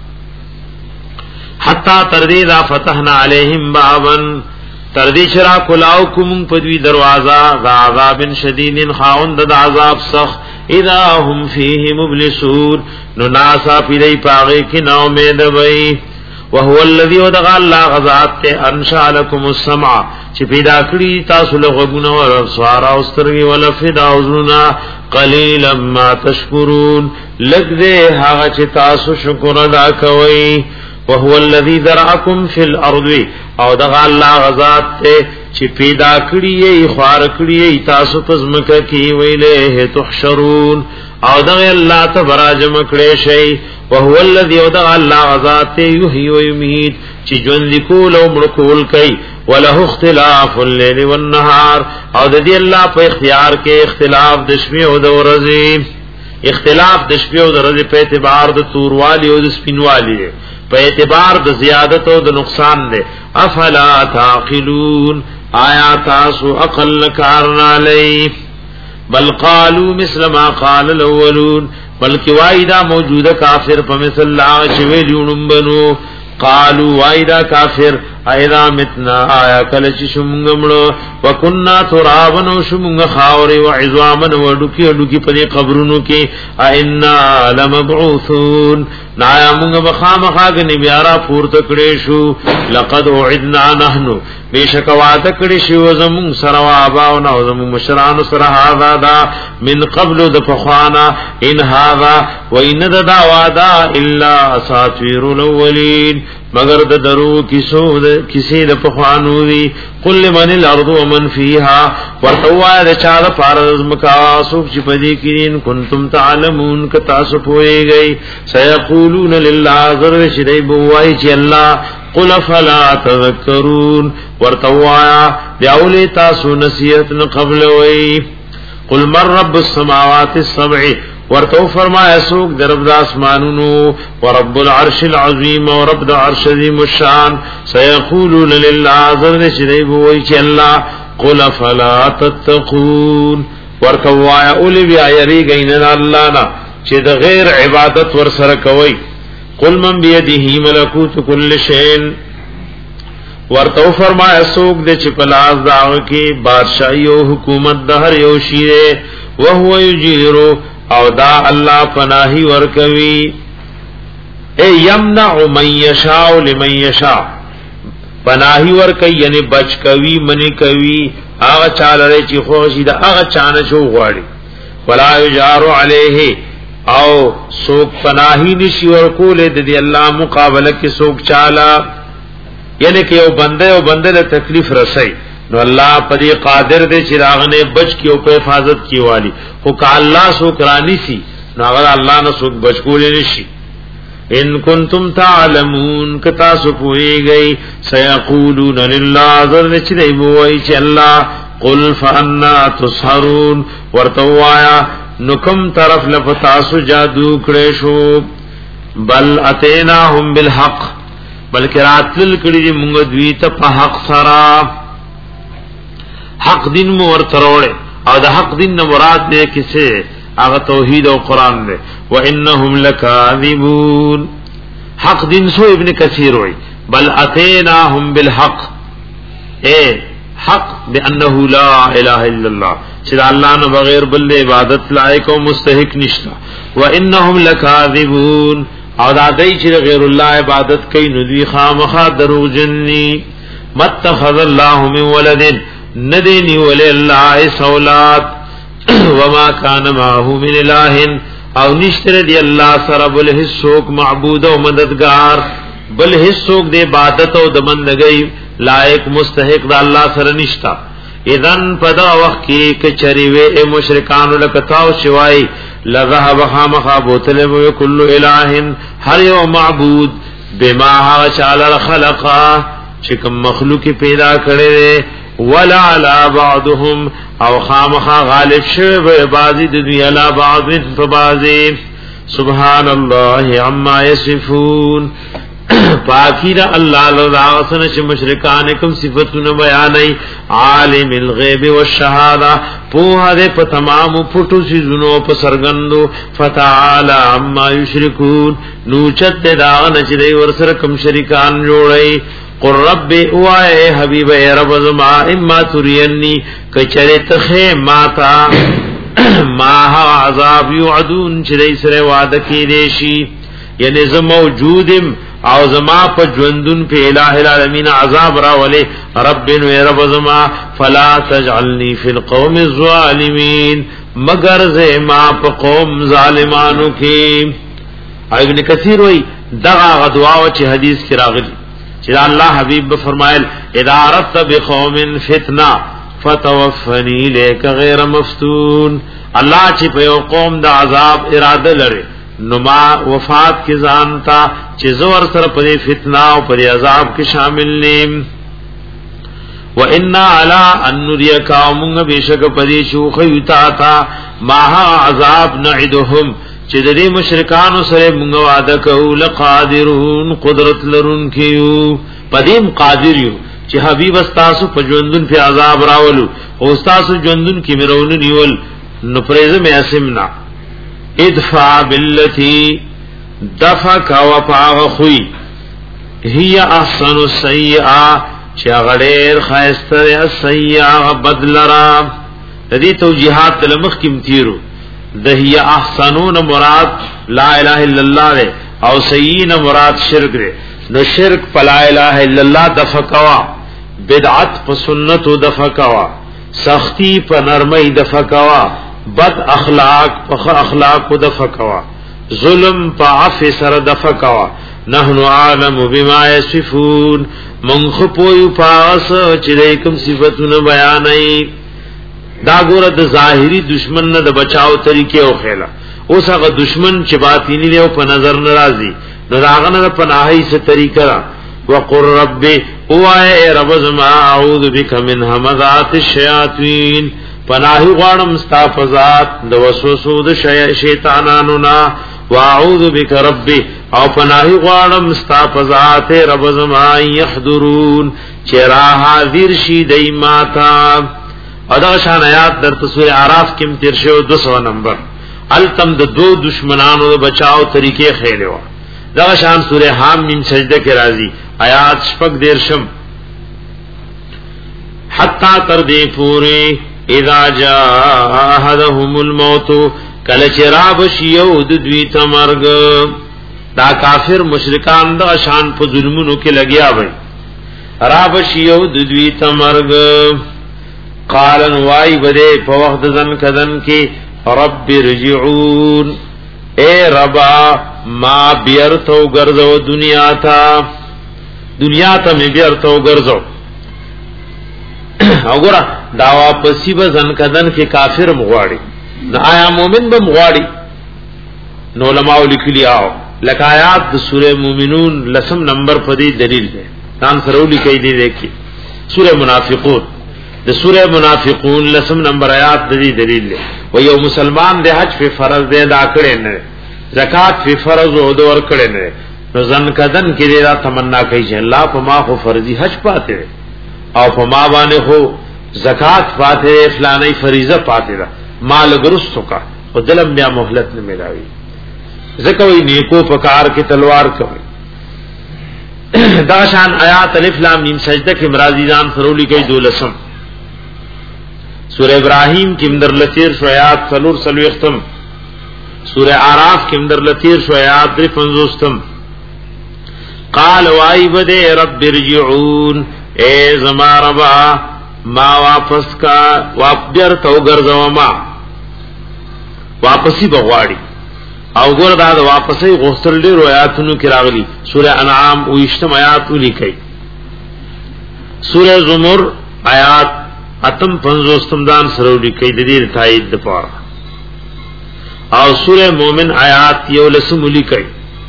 حتی تردی دا فتحنا علیہم بابا تردی شرا کلاو کم پدوی دروازہ دا عذاب شدید خاوند دا عذاب سخ اذا هم فیہ مبلسون نو ناسا پیدی پاغی کی نو مید بئی وهو الذي ودغ الله غزات انشاء لكم السمع چې پیدا کړی تاسو له غوونه او ابصار او سترګې ول فدا وزنا قليلا ما تشکرون لګدې هغه چې تاسو شکر ادا کوئ. وهو الذي ذرأكم في الارض او دغ الله غزات چې پیدا کړی یې خوار کړی یې تاسو پزمکه کې ویله تحشرون او دغ الله ته براجم کړی شي. وهو الذي ودع الله غزات يحيي ويميت چې ژوند کول او مړ کول کوي. وله اختلاف الليل والنهار او د دې الله په اختیار کې اختلاف د شپې او د ورځې اختلاف د شپې او د ورځې په اعتبار د توروالی او د سپینوالی په اعتبار د زیادت او د نقصان ده. افلا تعقلون آیا تاسو عقل کارنا علی بل قالوا مثل ما قال الاولون بلکہ وایدا موجودہ کافر په مثل الله چې ویلونم بنو قالوا وایدا کافر ایدا متنا آیا کله چې شومګمړو وکنا ترابن او شومګ خاوري او عظامن وډکی وډکی په قبرونو کې ائنا لمبعوثون نایا موږ بخامخاګنی بیارا پورته کړې شو. لقد وعدنا نحنو بیشک وعده کړی شو زمون سره وابا او نو زمون مشران سره هاذا دا من قبل د فخوانا ان هاذا وان د وعده الا اساطير الاولين مگر د درو کیسو د کیسې د پخوانو دی. قل من الارض ومن فيها ورتوا د چا د فارز مکا سوق چې پدې کې کنتم تعلمون ک تاسو پويږئ سيقولون لله ذر شدای بوای چې الله قل فلا تذكرون ورتوا بیاولی تاسو نصیحت قبل وی. قل من رب السماوات السبع ورتو فرمایا سوک در رب د اسمانونو ورب العرش العظیم و رب د عرش عظیم الشان سيقولون لله ذر شدای بوای چې الله قل فلا تتقون ورتوا اولی بیا یریږئ نه الله نه چې د غیر عبادت ور سره کوي. قل من بيده ملکوت كل شيء ورتو فرمایا سوک دے چې پلاس داو کې بادشاہي او حکومت د هر یو شی او هو یجیر او دا الله پناهي ور کوي. اے یمنع من یشاء لمن یشاء پناهي ور کوي یعنی بچ کوي منی کوي هغه چاله چې خوشي دا هغه چانه شو غواړي. ولا یجار علیه او سوک پناهی نشی ورکول د دی الله مقابله کې سوک چالا یعنی کہ یو بندے او بندے له تکلیف رسي نو الله پدې قادر دے چې راغنه بچ کې او په حفاظت کی والی خو که الله سوک رانی سی نو هغه الله نه سوک بچ کول نشي. ان کنتم تعلمون کتا سو پويږي سيقولون لله ذر چې دی وای چې الله قل فانا تسحرون ورتوایا نکم طرف لفتاسو جادو کړې شو. بل اتیناهم بالحق بلکې راتل کړي دي موږ دوی ته په حق سره حق دین مو ورته وروړي او د حق دین نه مراد دې کیسه هغه توحید او قران دی وانهم لکاذبون حق دین سو ابن کثیر وای بل اتیناهم بالحق اے حق بانه لا اله الا الله چې الله نه بغیر بل عبادت لایق او مستحق نشتا وانهم لکاذبون او دا دای چې غیر الله عبادت کوي نو دوی خامخا دروغجنی متخذ الله من ولد ندنی ول الله اولاد وما كان معه من اله او نشتر دی الله سره بل هیڅوک معبود او مددگار بل هیڅوک د عبادت او د بندګۍ لایق مستحق د الله سره نشتا اذن پدا وخت کې کچری وې مشرکان لکتاو شوای لذهب خامخا بوتل و کل اله هر یو معبود بما شاء خلقا چې کوم مخلوق پیدا کړي ولا على بعضهم او خامخا غالب شوی بعضی د دنیا علا بعض فبعضی سبحان الله عما یصفون پاکی دا اللہ لذا سنش مشرکان کم صفتون بیانی عالم الغیب والشہادہ پوہا دے پا تمام پھٹو سی زنو پا سرگندو فتعالی عما یشرکون نوچت دا نچدے ورسر کم شرکان جوڑئی قر رب اوائے حبیب اے رب زما اما ترینی کچرے تخے ماتا ماہا عذاب یعدون چدے سر وعدکی دیشی یعنی زم موجودم او زما په ژوندون په الٰه العالمین عذاب را ولې رب نو رب زما فلا تجعلنی فی القوم الظالمین مگر زما په قوم ظالمانو کې. ابن کثیر وای دغه دعا چې حدیث کې راغلی چې الله حبیب فرمایل اذا اردت بقوم فتنه فتوفنی لیک غیر مفتون. الله چې په یو قوم د عذاب اراده لري نو ما وفات کی زانتا چې زور سره په فتنه او په عذاب کې شامل نیم. و ان علی ان نریک امغه بشک پدې شو خیتا تا ما عذاب نعدهم چې د مشرکان سره موږ وعده کوو لقادرون قدرت لرون کیو پدیم قادر یو چې حبیب استاسو په ژوندون په عذاب راولو او استاسو ژوندون کې مرونه نیول نو پرېزه مې اسمنا ادفع بالتي دفق وفاغ خوي هي احسن السيئه چې غډېر خاصه السيئه بدلرا د دې توجيهات لمخ کې تیرو د هي احسنون مراد لا اله الا الله او سيئين مراد شرک دی. نو شرک په لا اله الا الله دفقوا بدعت په سنت دفقوا سختی په نرمۍ دفقوا بد اخلاق پخ اخلاق دفقوا ظلم پا عفو سر دفقوا نحن عالم بما یصفون من خپوی پاس چریکم صفتون بیانئی. دا گورا دا ظاہری دشمن نا دا بچاو طریقے او خیلا اوس هغه دشمن چې باطینی له په نظر ناراضي نو داغه نه پناهی سے طریقہ را وقر رب او اے رب زما اعوذ بک من همزات الشیاطین پناہی غواړم ستا فزات د وسوسو د شیطانانو نا واعوذ بک ربی او پناہی غواړم ستا فزات رب زما یحضرون چرا حاضر شي دای ماتا. ادا شان آیات در سورہ اعراف کې تیر شو دو سو نمبر التم د دو دشمنانو بچاو طریقې خېلو. دا شان سورہ حامیم سجدہ کې راځي آیات شپږ دیرشم حتا تر دې پوره اذا جاء احدهم الموت کله چې را بشیو د دوی ته مرګ. دا کافر مشرکان دا شان په ظلمونو کې لګیا وي را بشیو د دوی ته مرګ قالن وای بده په وخت ځن کدن کې رب رجعون اے ربا ما بیرتو ګرځو دنیا ته دنیا ته می بیرتو ګرځو. وګوره دا واپسی به ځن کدن کې کافر مغواړي نه آیا مؤمن به مغواړي. نو علماء لیکلی آو لکه آیات د سوره مومنون لسم نمبر په دې دلیل ده تان سره لیکي دی دیکي سوره منافقون د سوره منافقون لسم نمبر آیات د دې دلیل ده. و یو مسلمان د حج په فرض ده دا کړي نه زکات په فرض او د ور کړي نه نو ځن کدن کې دا تمنا کوي چې الله په ما خو فرضي حج پاتې او په ما باندې خو زکات پاتې فلانه فریضه پاتې ده مال ګرستو کا خو دلم بیا مهلت نه ملاوي زکوې نیکو پکار کې تلوار کوي دا شان آیات الف لام میم سجده کې مرادیزان سرولی کوي دولسم سورہ ابراہیم کی اندر لتیر شو آیات سلور سلو اختم سورہ آراف کی اندر لتیر شو آیات در پنزوستم قال وائی بدے رب ارجعون اے زماربا ما واپس کا واپدر تو گرزو ما واپسی بغواڑی او ګور دا د واپسې غوستل ډیر آیاتونو کې راغلي سوره انعام او اشتم آیات لیکي سوره زمر آیات اتم پنځوستم دان سره لیکي د دې تایید لپاره او سوره مومن آیات یو لسم لیکي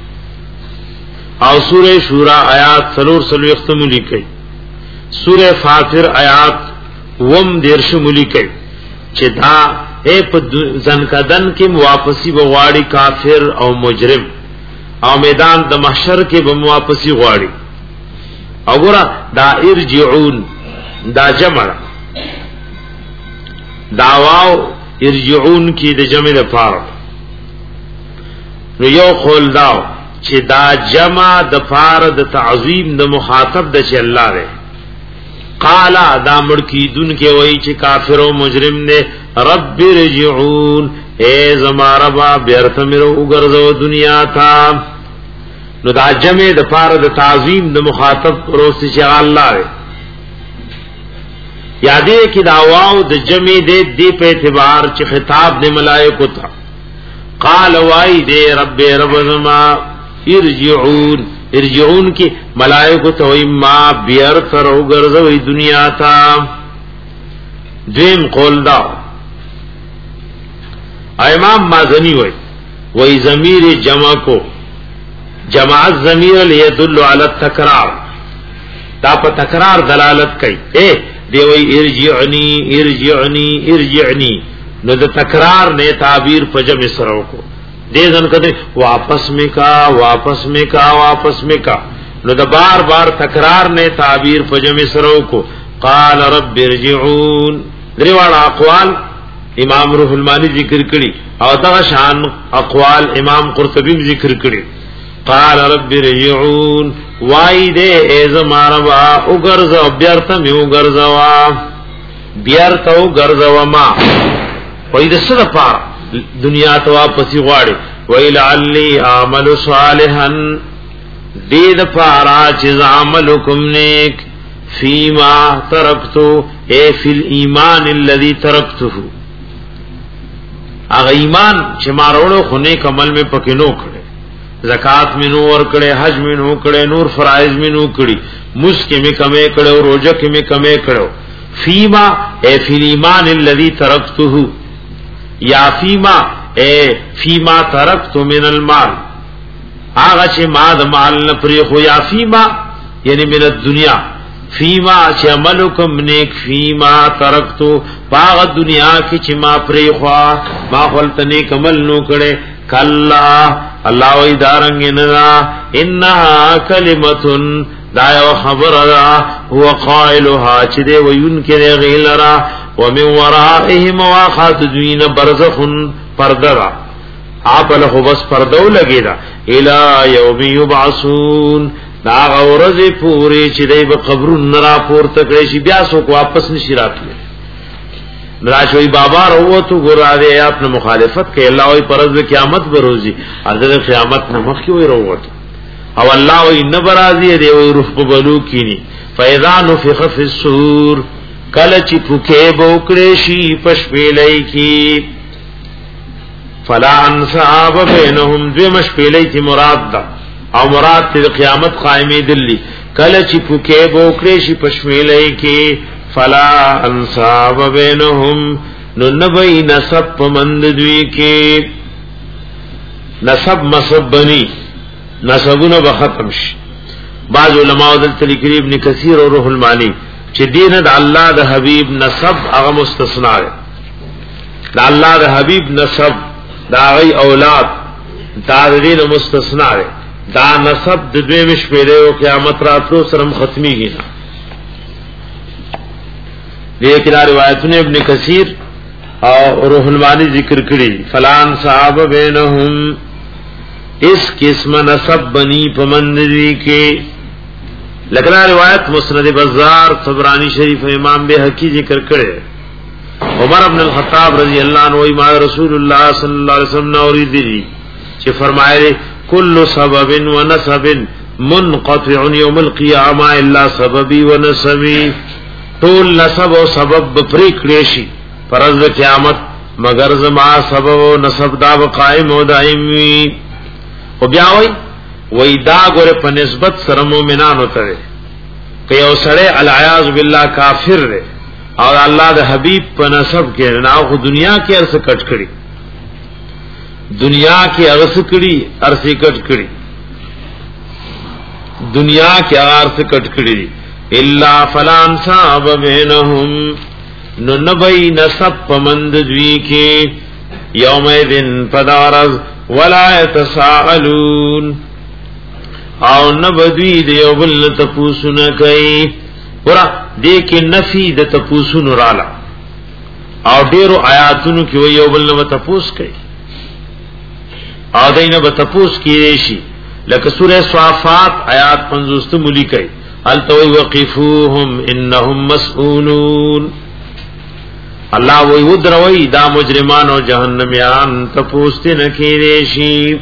او سوره شورا آیات سلور سلو ختم لیکي سوره فاطر آیات وم دیرشم لیکي چې دا اے په ځنکدن کې واپسی بغواړي کافر او مجرم او میدان د محشر کې به واپسی غواړي او ګره دا ارجعون دا جمع داواو ارجعون کې د جمع لپاره نو یو خول داو چې دا جمع د فار د تعظیم د مخاطب د چې الله دی قالا دا مړکی دن کې وای چې کافر او مجرم نے رب رجعون اے زماربا بیرته میرو وګرځو دنیا تا نو دا جمع د فار د تعظیم د مخاطب پروسه چې الله دی یادې کې دا واو د جمع دې دې په اعتبار چې خطاب د ملائکه تا قال وای دې رب رب زما ارجعون ارجعون کی ملائکو تو ما بیر تر وګرځوي دنیا تا دیم قول دا امام مازنی وای وای ضمیر جمع کو جمع الضمیر لیدل علی التکرار دا په تکرار دلالت کوي اے دی وای ارجعنی ارجعنی ارجعنی نو د تکرار نه تعبیر په جمع سره کو دے ځن کده واپس میں کا واپس میں کا واپس میں کا نو دا بار بار تکرار نے تعبیر پجم سرو کو قال رب ارجعون دریواڑا اقوال امام روح المانی ذکر کړي او دا شان اقوال امام قرطبی ذکر کړي قال رب ارجعون وای دے ای زماروا وګرځو بیرته می وګرځوا بیرته وګرځوا ما وای د سره پار دنیا تو واپس غواړي ویل علی اعمل صالحا دې د پارا چې عملکم نیک فیما ترکتو اے فی الایمان الذی ترکته هغه ایمان چې مارولو خو نیک عمل می پکې نو کړي زکات می نو ور کړي حج می نو کړي نور فرایض می نو کړي مسکه می کمې کړو روزه کې می کمې کړو فیما اے فی الایمان الذی ترکته یا فیما اے فیما ترکت من المال آغا چه ما دا مال نپریخو یا فیما یعنی من الدنیا فیما چه عملکم نیک فیما ترکتو باغ دنیا کی چه ما پریخوا ما خلط نیک عمل نو کڑے کلا اللہ وی دارنگ ندا انہا کلمتن دایو خبر دا هو قائلها چه دے ویون کرے غیل را ومن ورائهم واخات دوین برزخن پردرا آپ لخو بس پردو لگی دا الى یوم یبعثون دا غورز پوری چی دی با قبرون نرا پور تکریشی بیاسو کو واپس نشی راتلی نراشوی بابا رو تو گرا دے اپنا مخالفت کہ اللہ وی پرز قیامت بروزی حضر قیامت نمخ کی وی رو تو او اللہ وی نبرازی دے وی روح ببلو کینی فیضا نفخ فی السور کل چی پوکے بوکڑے شی پشپیلئی کی فلا انصاب بینهم دوی مشپیلئی کی مراد دا او مراد تی قیامت قائمی دلی کل چی پوکے بوکڑے شی پشپیلئی کی فلا انصاب بینهم نو نبی نصب پمند دوی کی نصب مصب بنی نصبون بختم شی بعض علماء دلت لکری ابن کثیر اور روح المانی چې دین د الله د حبیب نسب هغه مستثنا ده د الله د حبیب نسب دا غي اولاد دا دین مستثنا ده دا نسب د دوی مشپېره او قیامت راتلو سره ختميږي نه. لیکن روایتونه ابن کثیر او روح المانی ذکر کړي فلان صحابه بینهم اس قسم نسب بنی پمندوی کې. لکه روایت مسند بزار طبرانی شریف امام بهقی ذکر کړي عمر ابن الخطاب رضی اللہ عنہ ما رسول اللہ صلی اللہ علیہ وسلم نے دی چې فرمایي کل سبب و نسب منقطع یوم القیامه الا سببی و نسبی. ټول نسب او سبب پرې کړی شي پرز قیامت مگر زما سبب او نسب دا قائم او دائم وي. او بیا وای وای دا ګوره په نسبت سره مؤمنانو ته که یو سړی العیاذ بالله کافر دی او الله د حبیب په نسب کې نه خو دنیا کې ارس کټ کړي دنیا کې ارس کړي ارس کټ کړي دنیا کې ارس کټ کړي الا فلان صاحب بینهم نو نبی نسب پمند دوی کې یومئذن پدارز ولا يتساءلون او نبدوی دیو بل تپوسن کئی. ورا دیکھ نفی د تپوسن رالا او ډیرو آیاتونو کې وی یو بل نو تپوس کئی او دینه به تپوس کیږي شي. لکه سوره صافات آیات پنځوس ملي کئی التوی وقفوهم انهم مسئولون. الله وی ودروی دا مجرمان او جهنميان تپوسته نکیږي شي.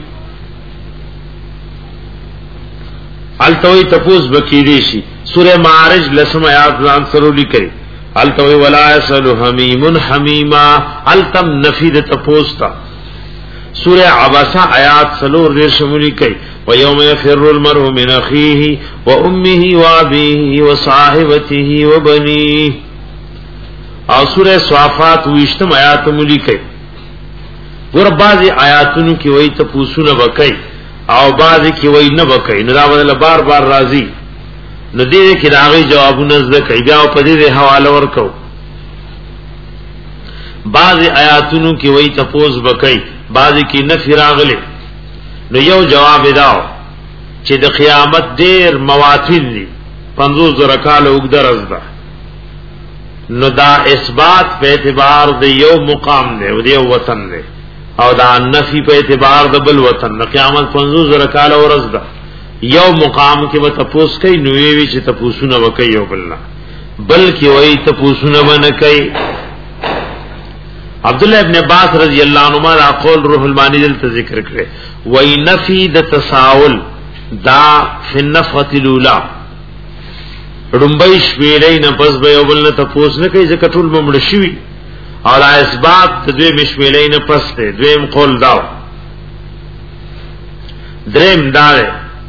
التوی تپوس بکیږي شي. سوره معارج لسم آیات ځان سره لیکي التوی ولا يسل حمیم حمیما التم نفید تپوستا. سوره عبسہ آیات سلور رشملی کئی وَيَوْمَ يَفِرُّ الْمَرْءُ مِنْ أَخِيهِ وَأُمِّهِ وَأَبِيهِ وَصَاحِبَتِهِ وَبَنِيهِ. او سورہ صافات ویشتم آیات ملی کئی. ګور بعضی آیاتونو کې وای ته پوسونه وکای او بعضی کې وای نه وکای نو دا بدل بار بار راضی نو دې کې راغی جوابونه زکای بیا په دې حواله ورکو. بعضی آیاتونو کې وای ته پوس وکای بعضی کې نفی راغله نو یو جواب داو چې د قیامت ډیر مواتین دي پنځوس زره کال وګدرز ده نو دا اثبات په اعتبار د یو مقام دی او د یو وطن دی او دا نفی په اعتبار د بل وطن د قیامت پنځوس زره کال ورځ ده. یو مقام کې به تپوس کوي نو وی چې تپوسونه وکي یو بل نه بلکې وای تپوسونه ونه کوي. عبد الله ابن عباس رضی اللہ عنہما دا قول روح المانی دل ذکر کرے وای نفی د تساؤل دا فی النفخه الاولى رمبیش ویلای نه پس به یوبل نه تپوس نه کوي ځکه ټول ممړ شي او اسباب د دوی مشویلای نه پس ته دویم قول داو. دریم دار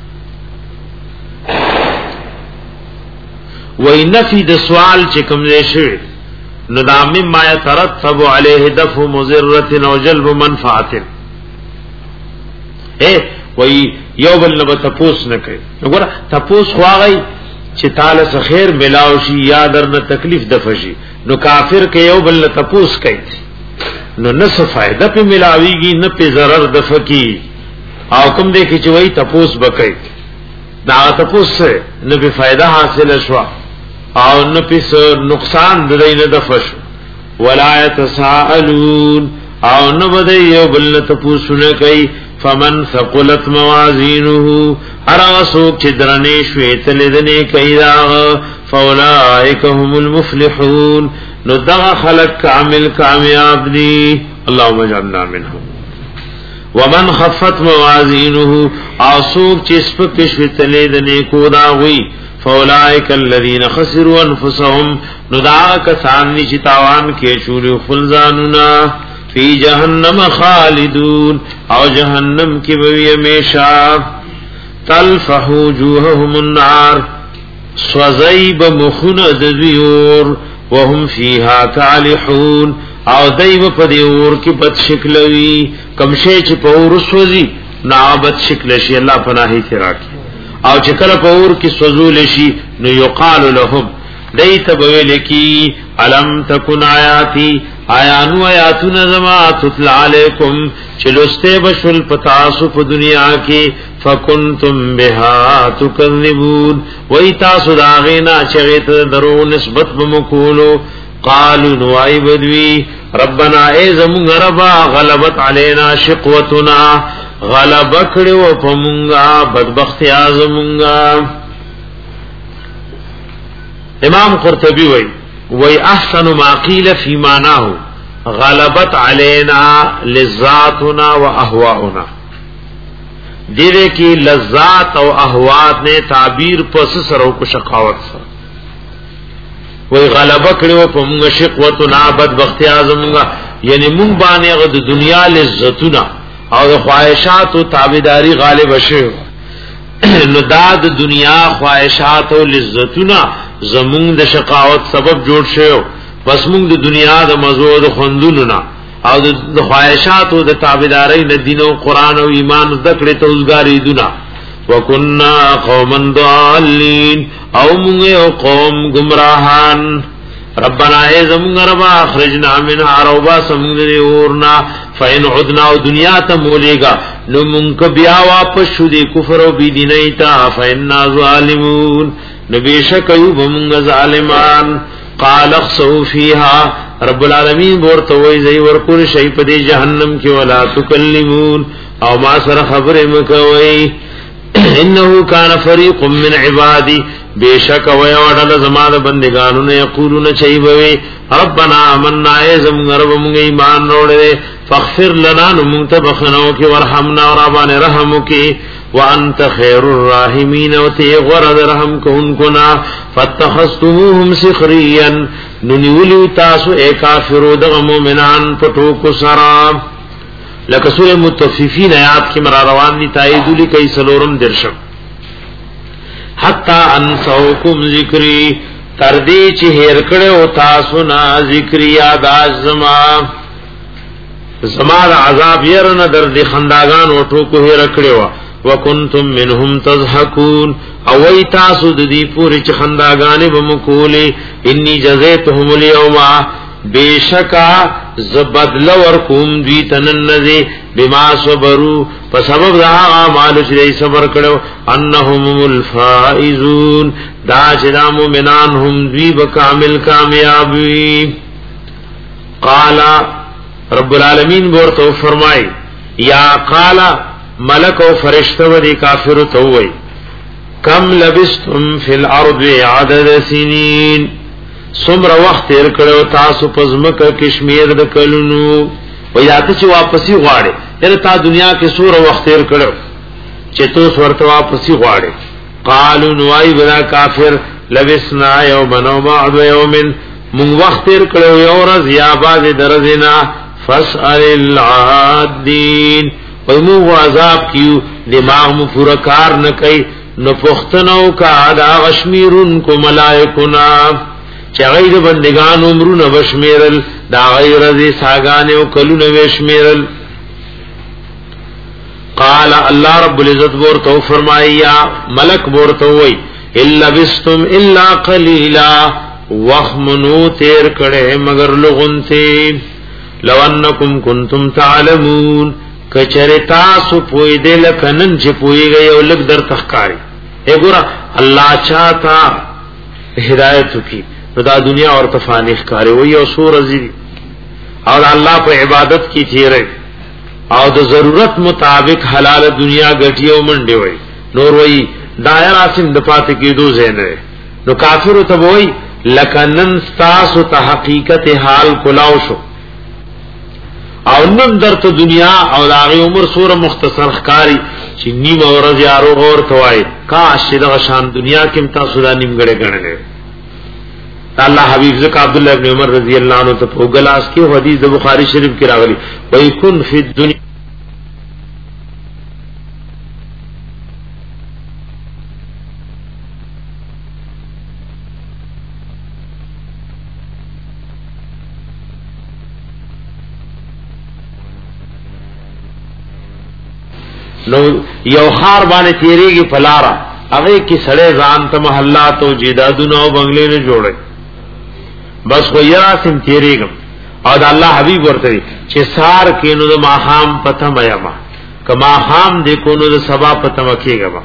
وای نفی د سوال چې کوم دی شي نو دا مما يترتب عليه دفع مضرة او جلب منفعه. اے وای یو بل نه تپوس نه کوي نو ګور تپوس واغی چې تعالی څخه خیر ملاو شي یا درنه تکلیف دفشي نو کافر کې یو بل نه تپوس کوي نو نه څه فائدہ په ملاويږي نه په zarar دفکی او کوم دې کې چې وای تپوس بکای دا تپوس نه به فائدہ حاصل شوا او نه پیس نقصان دینه د فش ولا يتساءلون او نه بده یو بل تپوسونه کوي. فمن ثقلت موازینه اراسو چې درنه شوي تلدنه کوي دا فاولائک هم المفلحون نو دا خلق کامل کامیاب دي اللهم اجعلنا منهم. ومن خفت موازینه اسوک چې سپک شوي تلدنه کو دا وي فاولائک الذین خسروا انفسهم نو دا کسان چې تاوان کې شوري خلزاننا فی جہنم خالدون او جہنم کی بوی ہمیشہ تلفح وجوہهم النار سوزیب مخن دذیور وهم فیها کالحون او دیب پدیور کی بد شکلوی کمشے چی پور سوزی نا بد شکلشی اللہ پناہی تراکی او چکل پور کی سوزولشی نو یقال لهم دیت بویلکی علم تکن آیاتی آیا نو آیاتنا زما تتلا علیکم چلستے بشل پتاسو پا دنیا کی فکنتم بها تکذبون وی تاسو داغینا چغیت درو نسبت بمکولو قالوا نوائی بدوی ربنا اے زمونگ ربا غلبت علینا شقوتنا غلب کڑو پمونگا بدبختی آزمونگا. امام قرطبی وی وی احسن ما قیل فی معناہو غلبت علینا لذاتنا و احواؤنا دیرے کی لذات و احوات نے تعبیر پس سرو کو شقاوت سر وی غلبہ کرو پا منگا شقوتنا بدبختی آزمونگا یعنی منگ بانے غد دنیا لذتنا او خواہشات و تابداری غالب شو نداد دنیا خواہشات و لذتنا زمونگ د شقاوت سبب جوړ شو بس مونږ د دنیا د مزو د خوندوننا او د خواہشات او د تابعداري د دین او قران او ایمان د کړه توزګاری دنا وکنا قوما ضالین او مونږ یو قوم گمراهان. ربنا ای زمونږ رب اخرجنا منها روبا سمونږ دی اورنا فین عدنا او دنیا ته مولېګا نو مونږ بیا واپس شو دی کفر او بی دیني تا فینا ظالمون نبیشک ایوب مونږ ظالمان. قال اخسو فیها رب العالمین ورته وای زئی ورکول شی په دې جهنم کې ولا تکلمون او ما سره خبره مکوي انه کان فریق من عبادی بیشک وای وړل زماده بندگانو نه یقولون چي بوي ربنا آمنا ایزم رب مونږ ایمان وروړې فاغفر لنا نمتبخنو کی ورحمنا ورابان رحمو کی وانت خیر الراحمین وتی غرد رحم کون کنا فاتخذتموهم سخریا ننیولی تاسو اے کافرو دغ مومنان پٹو کو سرا لکه سورہ متففین آیات کی مرا روان دی تائیدولی کئی سلورم درشم حتی انسوکم ذکری تردی چی ہیر کڑے و تاسو نا ذکری یاداز زما زما دا عذاب یرن درد خنداغان و ٹوکو ہیر کڑے و وکنتم منهم تضحکون او وی تاسو دی پوری چی خنداغانی بمکولی انی جزیتهم الیوما بیشکا زبدل ورکوم دوی تننزی بما صبرو پسبب دا آمالو چی دی صبر کرو انہم الفائزون دا چی دا مومنان هم دوی بکامل کامیابی. قالا رب العالمین بورتو فرمائی یا قالا ملک و فرشتہ و دی کافر تووئی کم لبستم فی الارض عدد سنین سمر وقت تیر کرو تاسو پزمک کشمیر د کلونو و یاته چې واپسی غواړي یره تا دنیا کې سور وخت تیر کړو چې تو ورته واپسی غواړي قالوا نوای بلا کافر لبسنا یوما و بعد یوم من وخت تیر کړو یو ورځ یا بعد درزنا فاسال العادین ومو عذاب کیو دماغ مو پورا کار نه کوي نو پختنو کا دا غشمیرن کو ملائکنا چه غیر بندگان عمرون بشمیرل دا غیر رضی ساگانے و کلون بشمیرل. قال اللہ رب العزت بورتو فرمائی یا ملک بورتووی الا بستم الا قلیلا وخمنو تیر کڑے مگر لغنتے لو انکم کنتم تعلمون کچر تاسو پوئی دے لکنن چه پوئی گئی او لگ در تخکاری اے گورا اللہ چاہتا ہدایتو کی دا دنیا اور تفانیخ کاری وی او سور ازیدی اور اللہ پر عبادت کی تیرے اور دا ضرورت مطابق حلال دنیا گٹی او منڈے وی نور وی دائر آسم دپاتے کی دو زین رہے نو کافر تب وی لکنن ستاسو تا حقیقت حال کلاو شو او نن در تو دنیا او داغی عمر سور مختصر خکاری چی نیم اور زیارو غور توائی کاش چی دا شان دنیا کم تاسو دا نیم گڑے گڑنے اللہ حبیب زکا عبداللہ ابن عمر رضی اللہ عنہ تپو گلاس کی حدیث بخاری شریف کی راغلی وَيْكُنْ فِي الدُّنْيَا نو یو خار بانے تیرے گی پلارا اگے کی سڑے زان تا محلات و جیدادونا و بنگلے نے جوڑے بس خو یرا سم تیرے گم او د الله حبيب ورته چې سار کینو د ماخام پته مېما کما خام دې کو نو د سبا پته مکیګا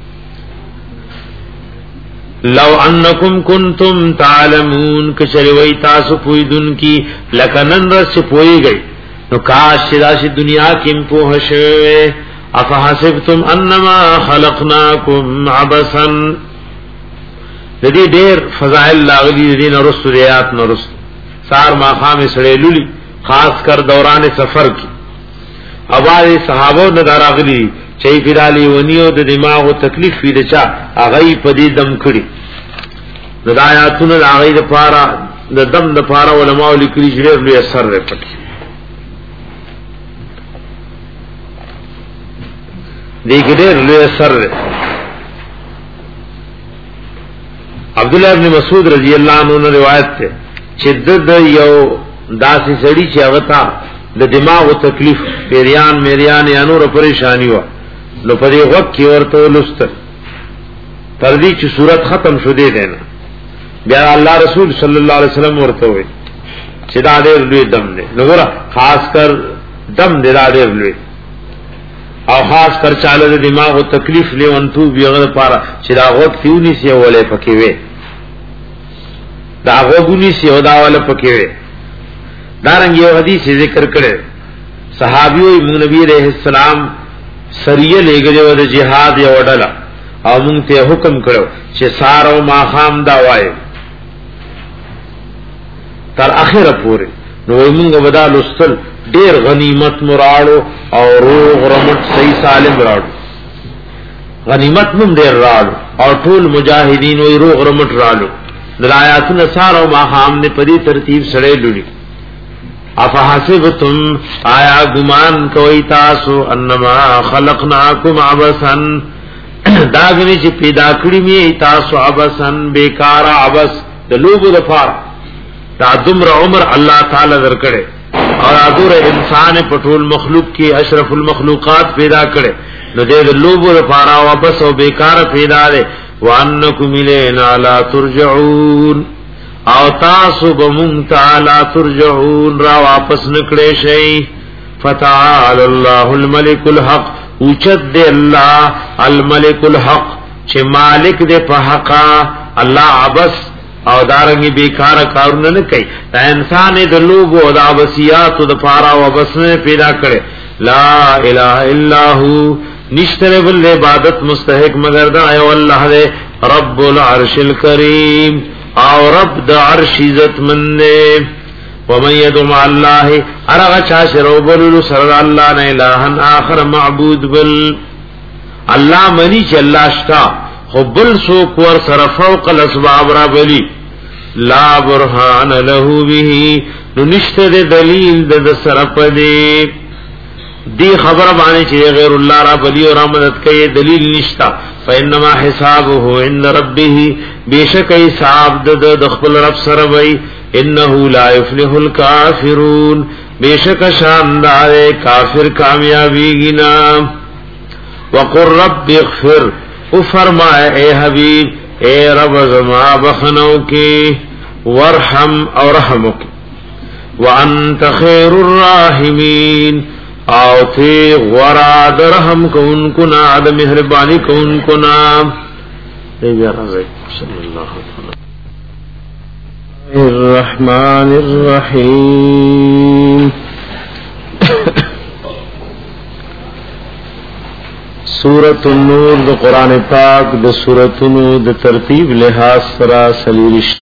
لو انکم کنتم تعلمون کچری وای تاسو پویدون کی لکنن رس پوی گئی نو کاش داش دنیا کیم په شوه افحسبتم انما خلقناکم عبثا دې ډېر فضائل لاغلی دې نو رسو ریات نو رس سار ما خام سړې لولي خاص کر دوران سفر کی اواز صحابو نه دراغلی چي پیرالی ونیو د دماغ او تکلیف وی دچا اغه په دې دم کړي د آیاتونو د اغه د پارا د دم د پارا علماء لیکلي چې ډېر لوی اثر لري دې ډېر لوی اثر لري عبد الله ابن مسعود رضی الله عنه روایت ده چې د یو داسې سړی چې هغه تا د دماغ او تکلیف پیریان میریان یا نور پریشانی و نو په دې وخت کې ورته ولست تر دې چې صورت ختم شو دې دینا بیا الله رسول صلی الله علیه وسلم ورته وي چې دا ډېر لوی دم دی نو ګوره خاص کر دم دې دا ډېر لوی او خاص کر چاله د دماغ او تکلیف لیونتو بیغه لپاره چې دا وخت یونی سی ولې پکې وي دا وګونی سی او دا ول پکې وي دارنګ یو حدیث ذکر کړي صحابیو نبی علیہ السلام سریه لګره د جهاد یو ډله او موږ ته حکم کړو چې سارو ما خام دا وای تر اخره پورې نو موږ ودا لستل ډیر غنیمت مراړو او روغ رمټ صحیح سالم راړو غنیمت موږ ډیر راړو او ټول مجاهدین وی روغ رمټ راړو درایاتن سارو ما خام نے پدی ترتیب سره لولي افحسبتم آیا گمان کوي تاسو انما خلقناکم عبثا داغنی چې پیدا کړی می تاسو عبثا بیکار عبث د لوګو د فار دا دمر عمر الله تعالی درکړي او ادور انسان په ټول مخلوق کې اشرف المخلوقات پیدا کړي نو دې د لوګو د فار او عبث او بیکار پیدا ده وانکم الینا لا ترجعون او تاسو بمون تعالی ترجعون را واپس نکړې شي فتعال الله الملك الحق اوچت دے الله الملك الحق چې مالک دے په حق الله عبس او دارنګي بیکار کارونه نه کوي دا انسان د لوګو او د عباسیات او د فارا او بس نه پیدا کړي لا اله الا هو نشتره بل عبادت مستحق مگر دا ای الله دے رب العرش الكريم او رب د عرش عزت مند ومن يدعو مع الله ارغ چاشرو بلو سر الله نه الہن آخر معبود بل الله منی چې الله شتا خو بل سو کور سر فوق الاسباب را بلی لا برهان له به نو نشته دلیل د سر پدې دی خبر باندې چې غیر الله را بلی او مدد کوي دلیل نشتا فانما حسابه عند ربه بیشک حساب د خپل رب سره وای انه لا يفلح الكافرون بیشک شاندار کافر کامیابی گنا وقر رب اغفر او فرمائے اے حبیب اے رب زما بخنو کی ورحم اور رحمو کی وانت خیر الراحمین او تی غراد رحم کون کنا عدم مہربانی کون کنا اے بیارا رہے صلی اللہ علیہ وسلم الرحمن الرحیم سورۃ النور د قران پاک د سوراتونو د ترتیب لحاظ سره سلیریش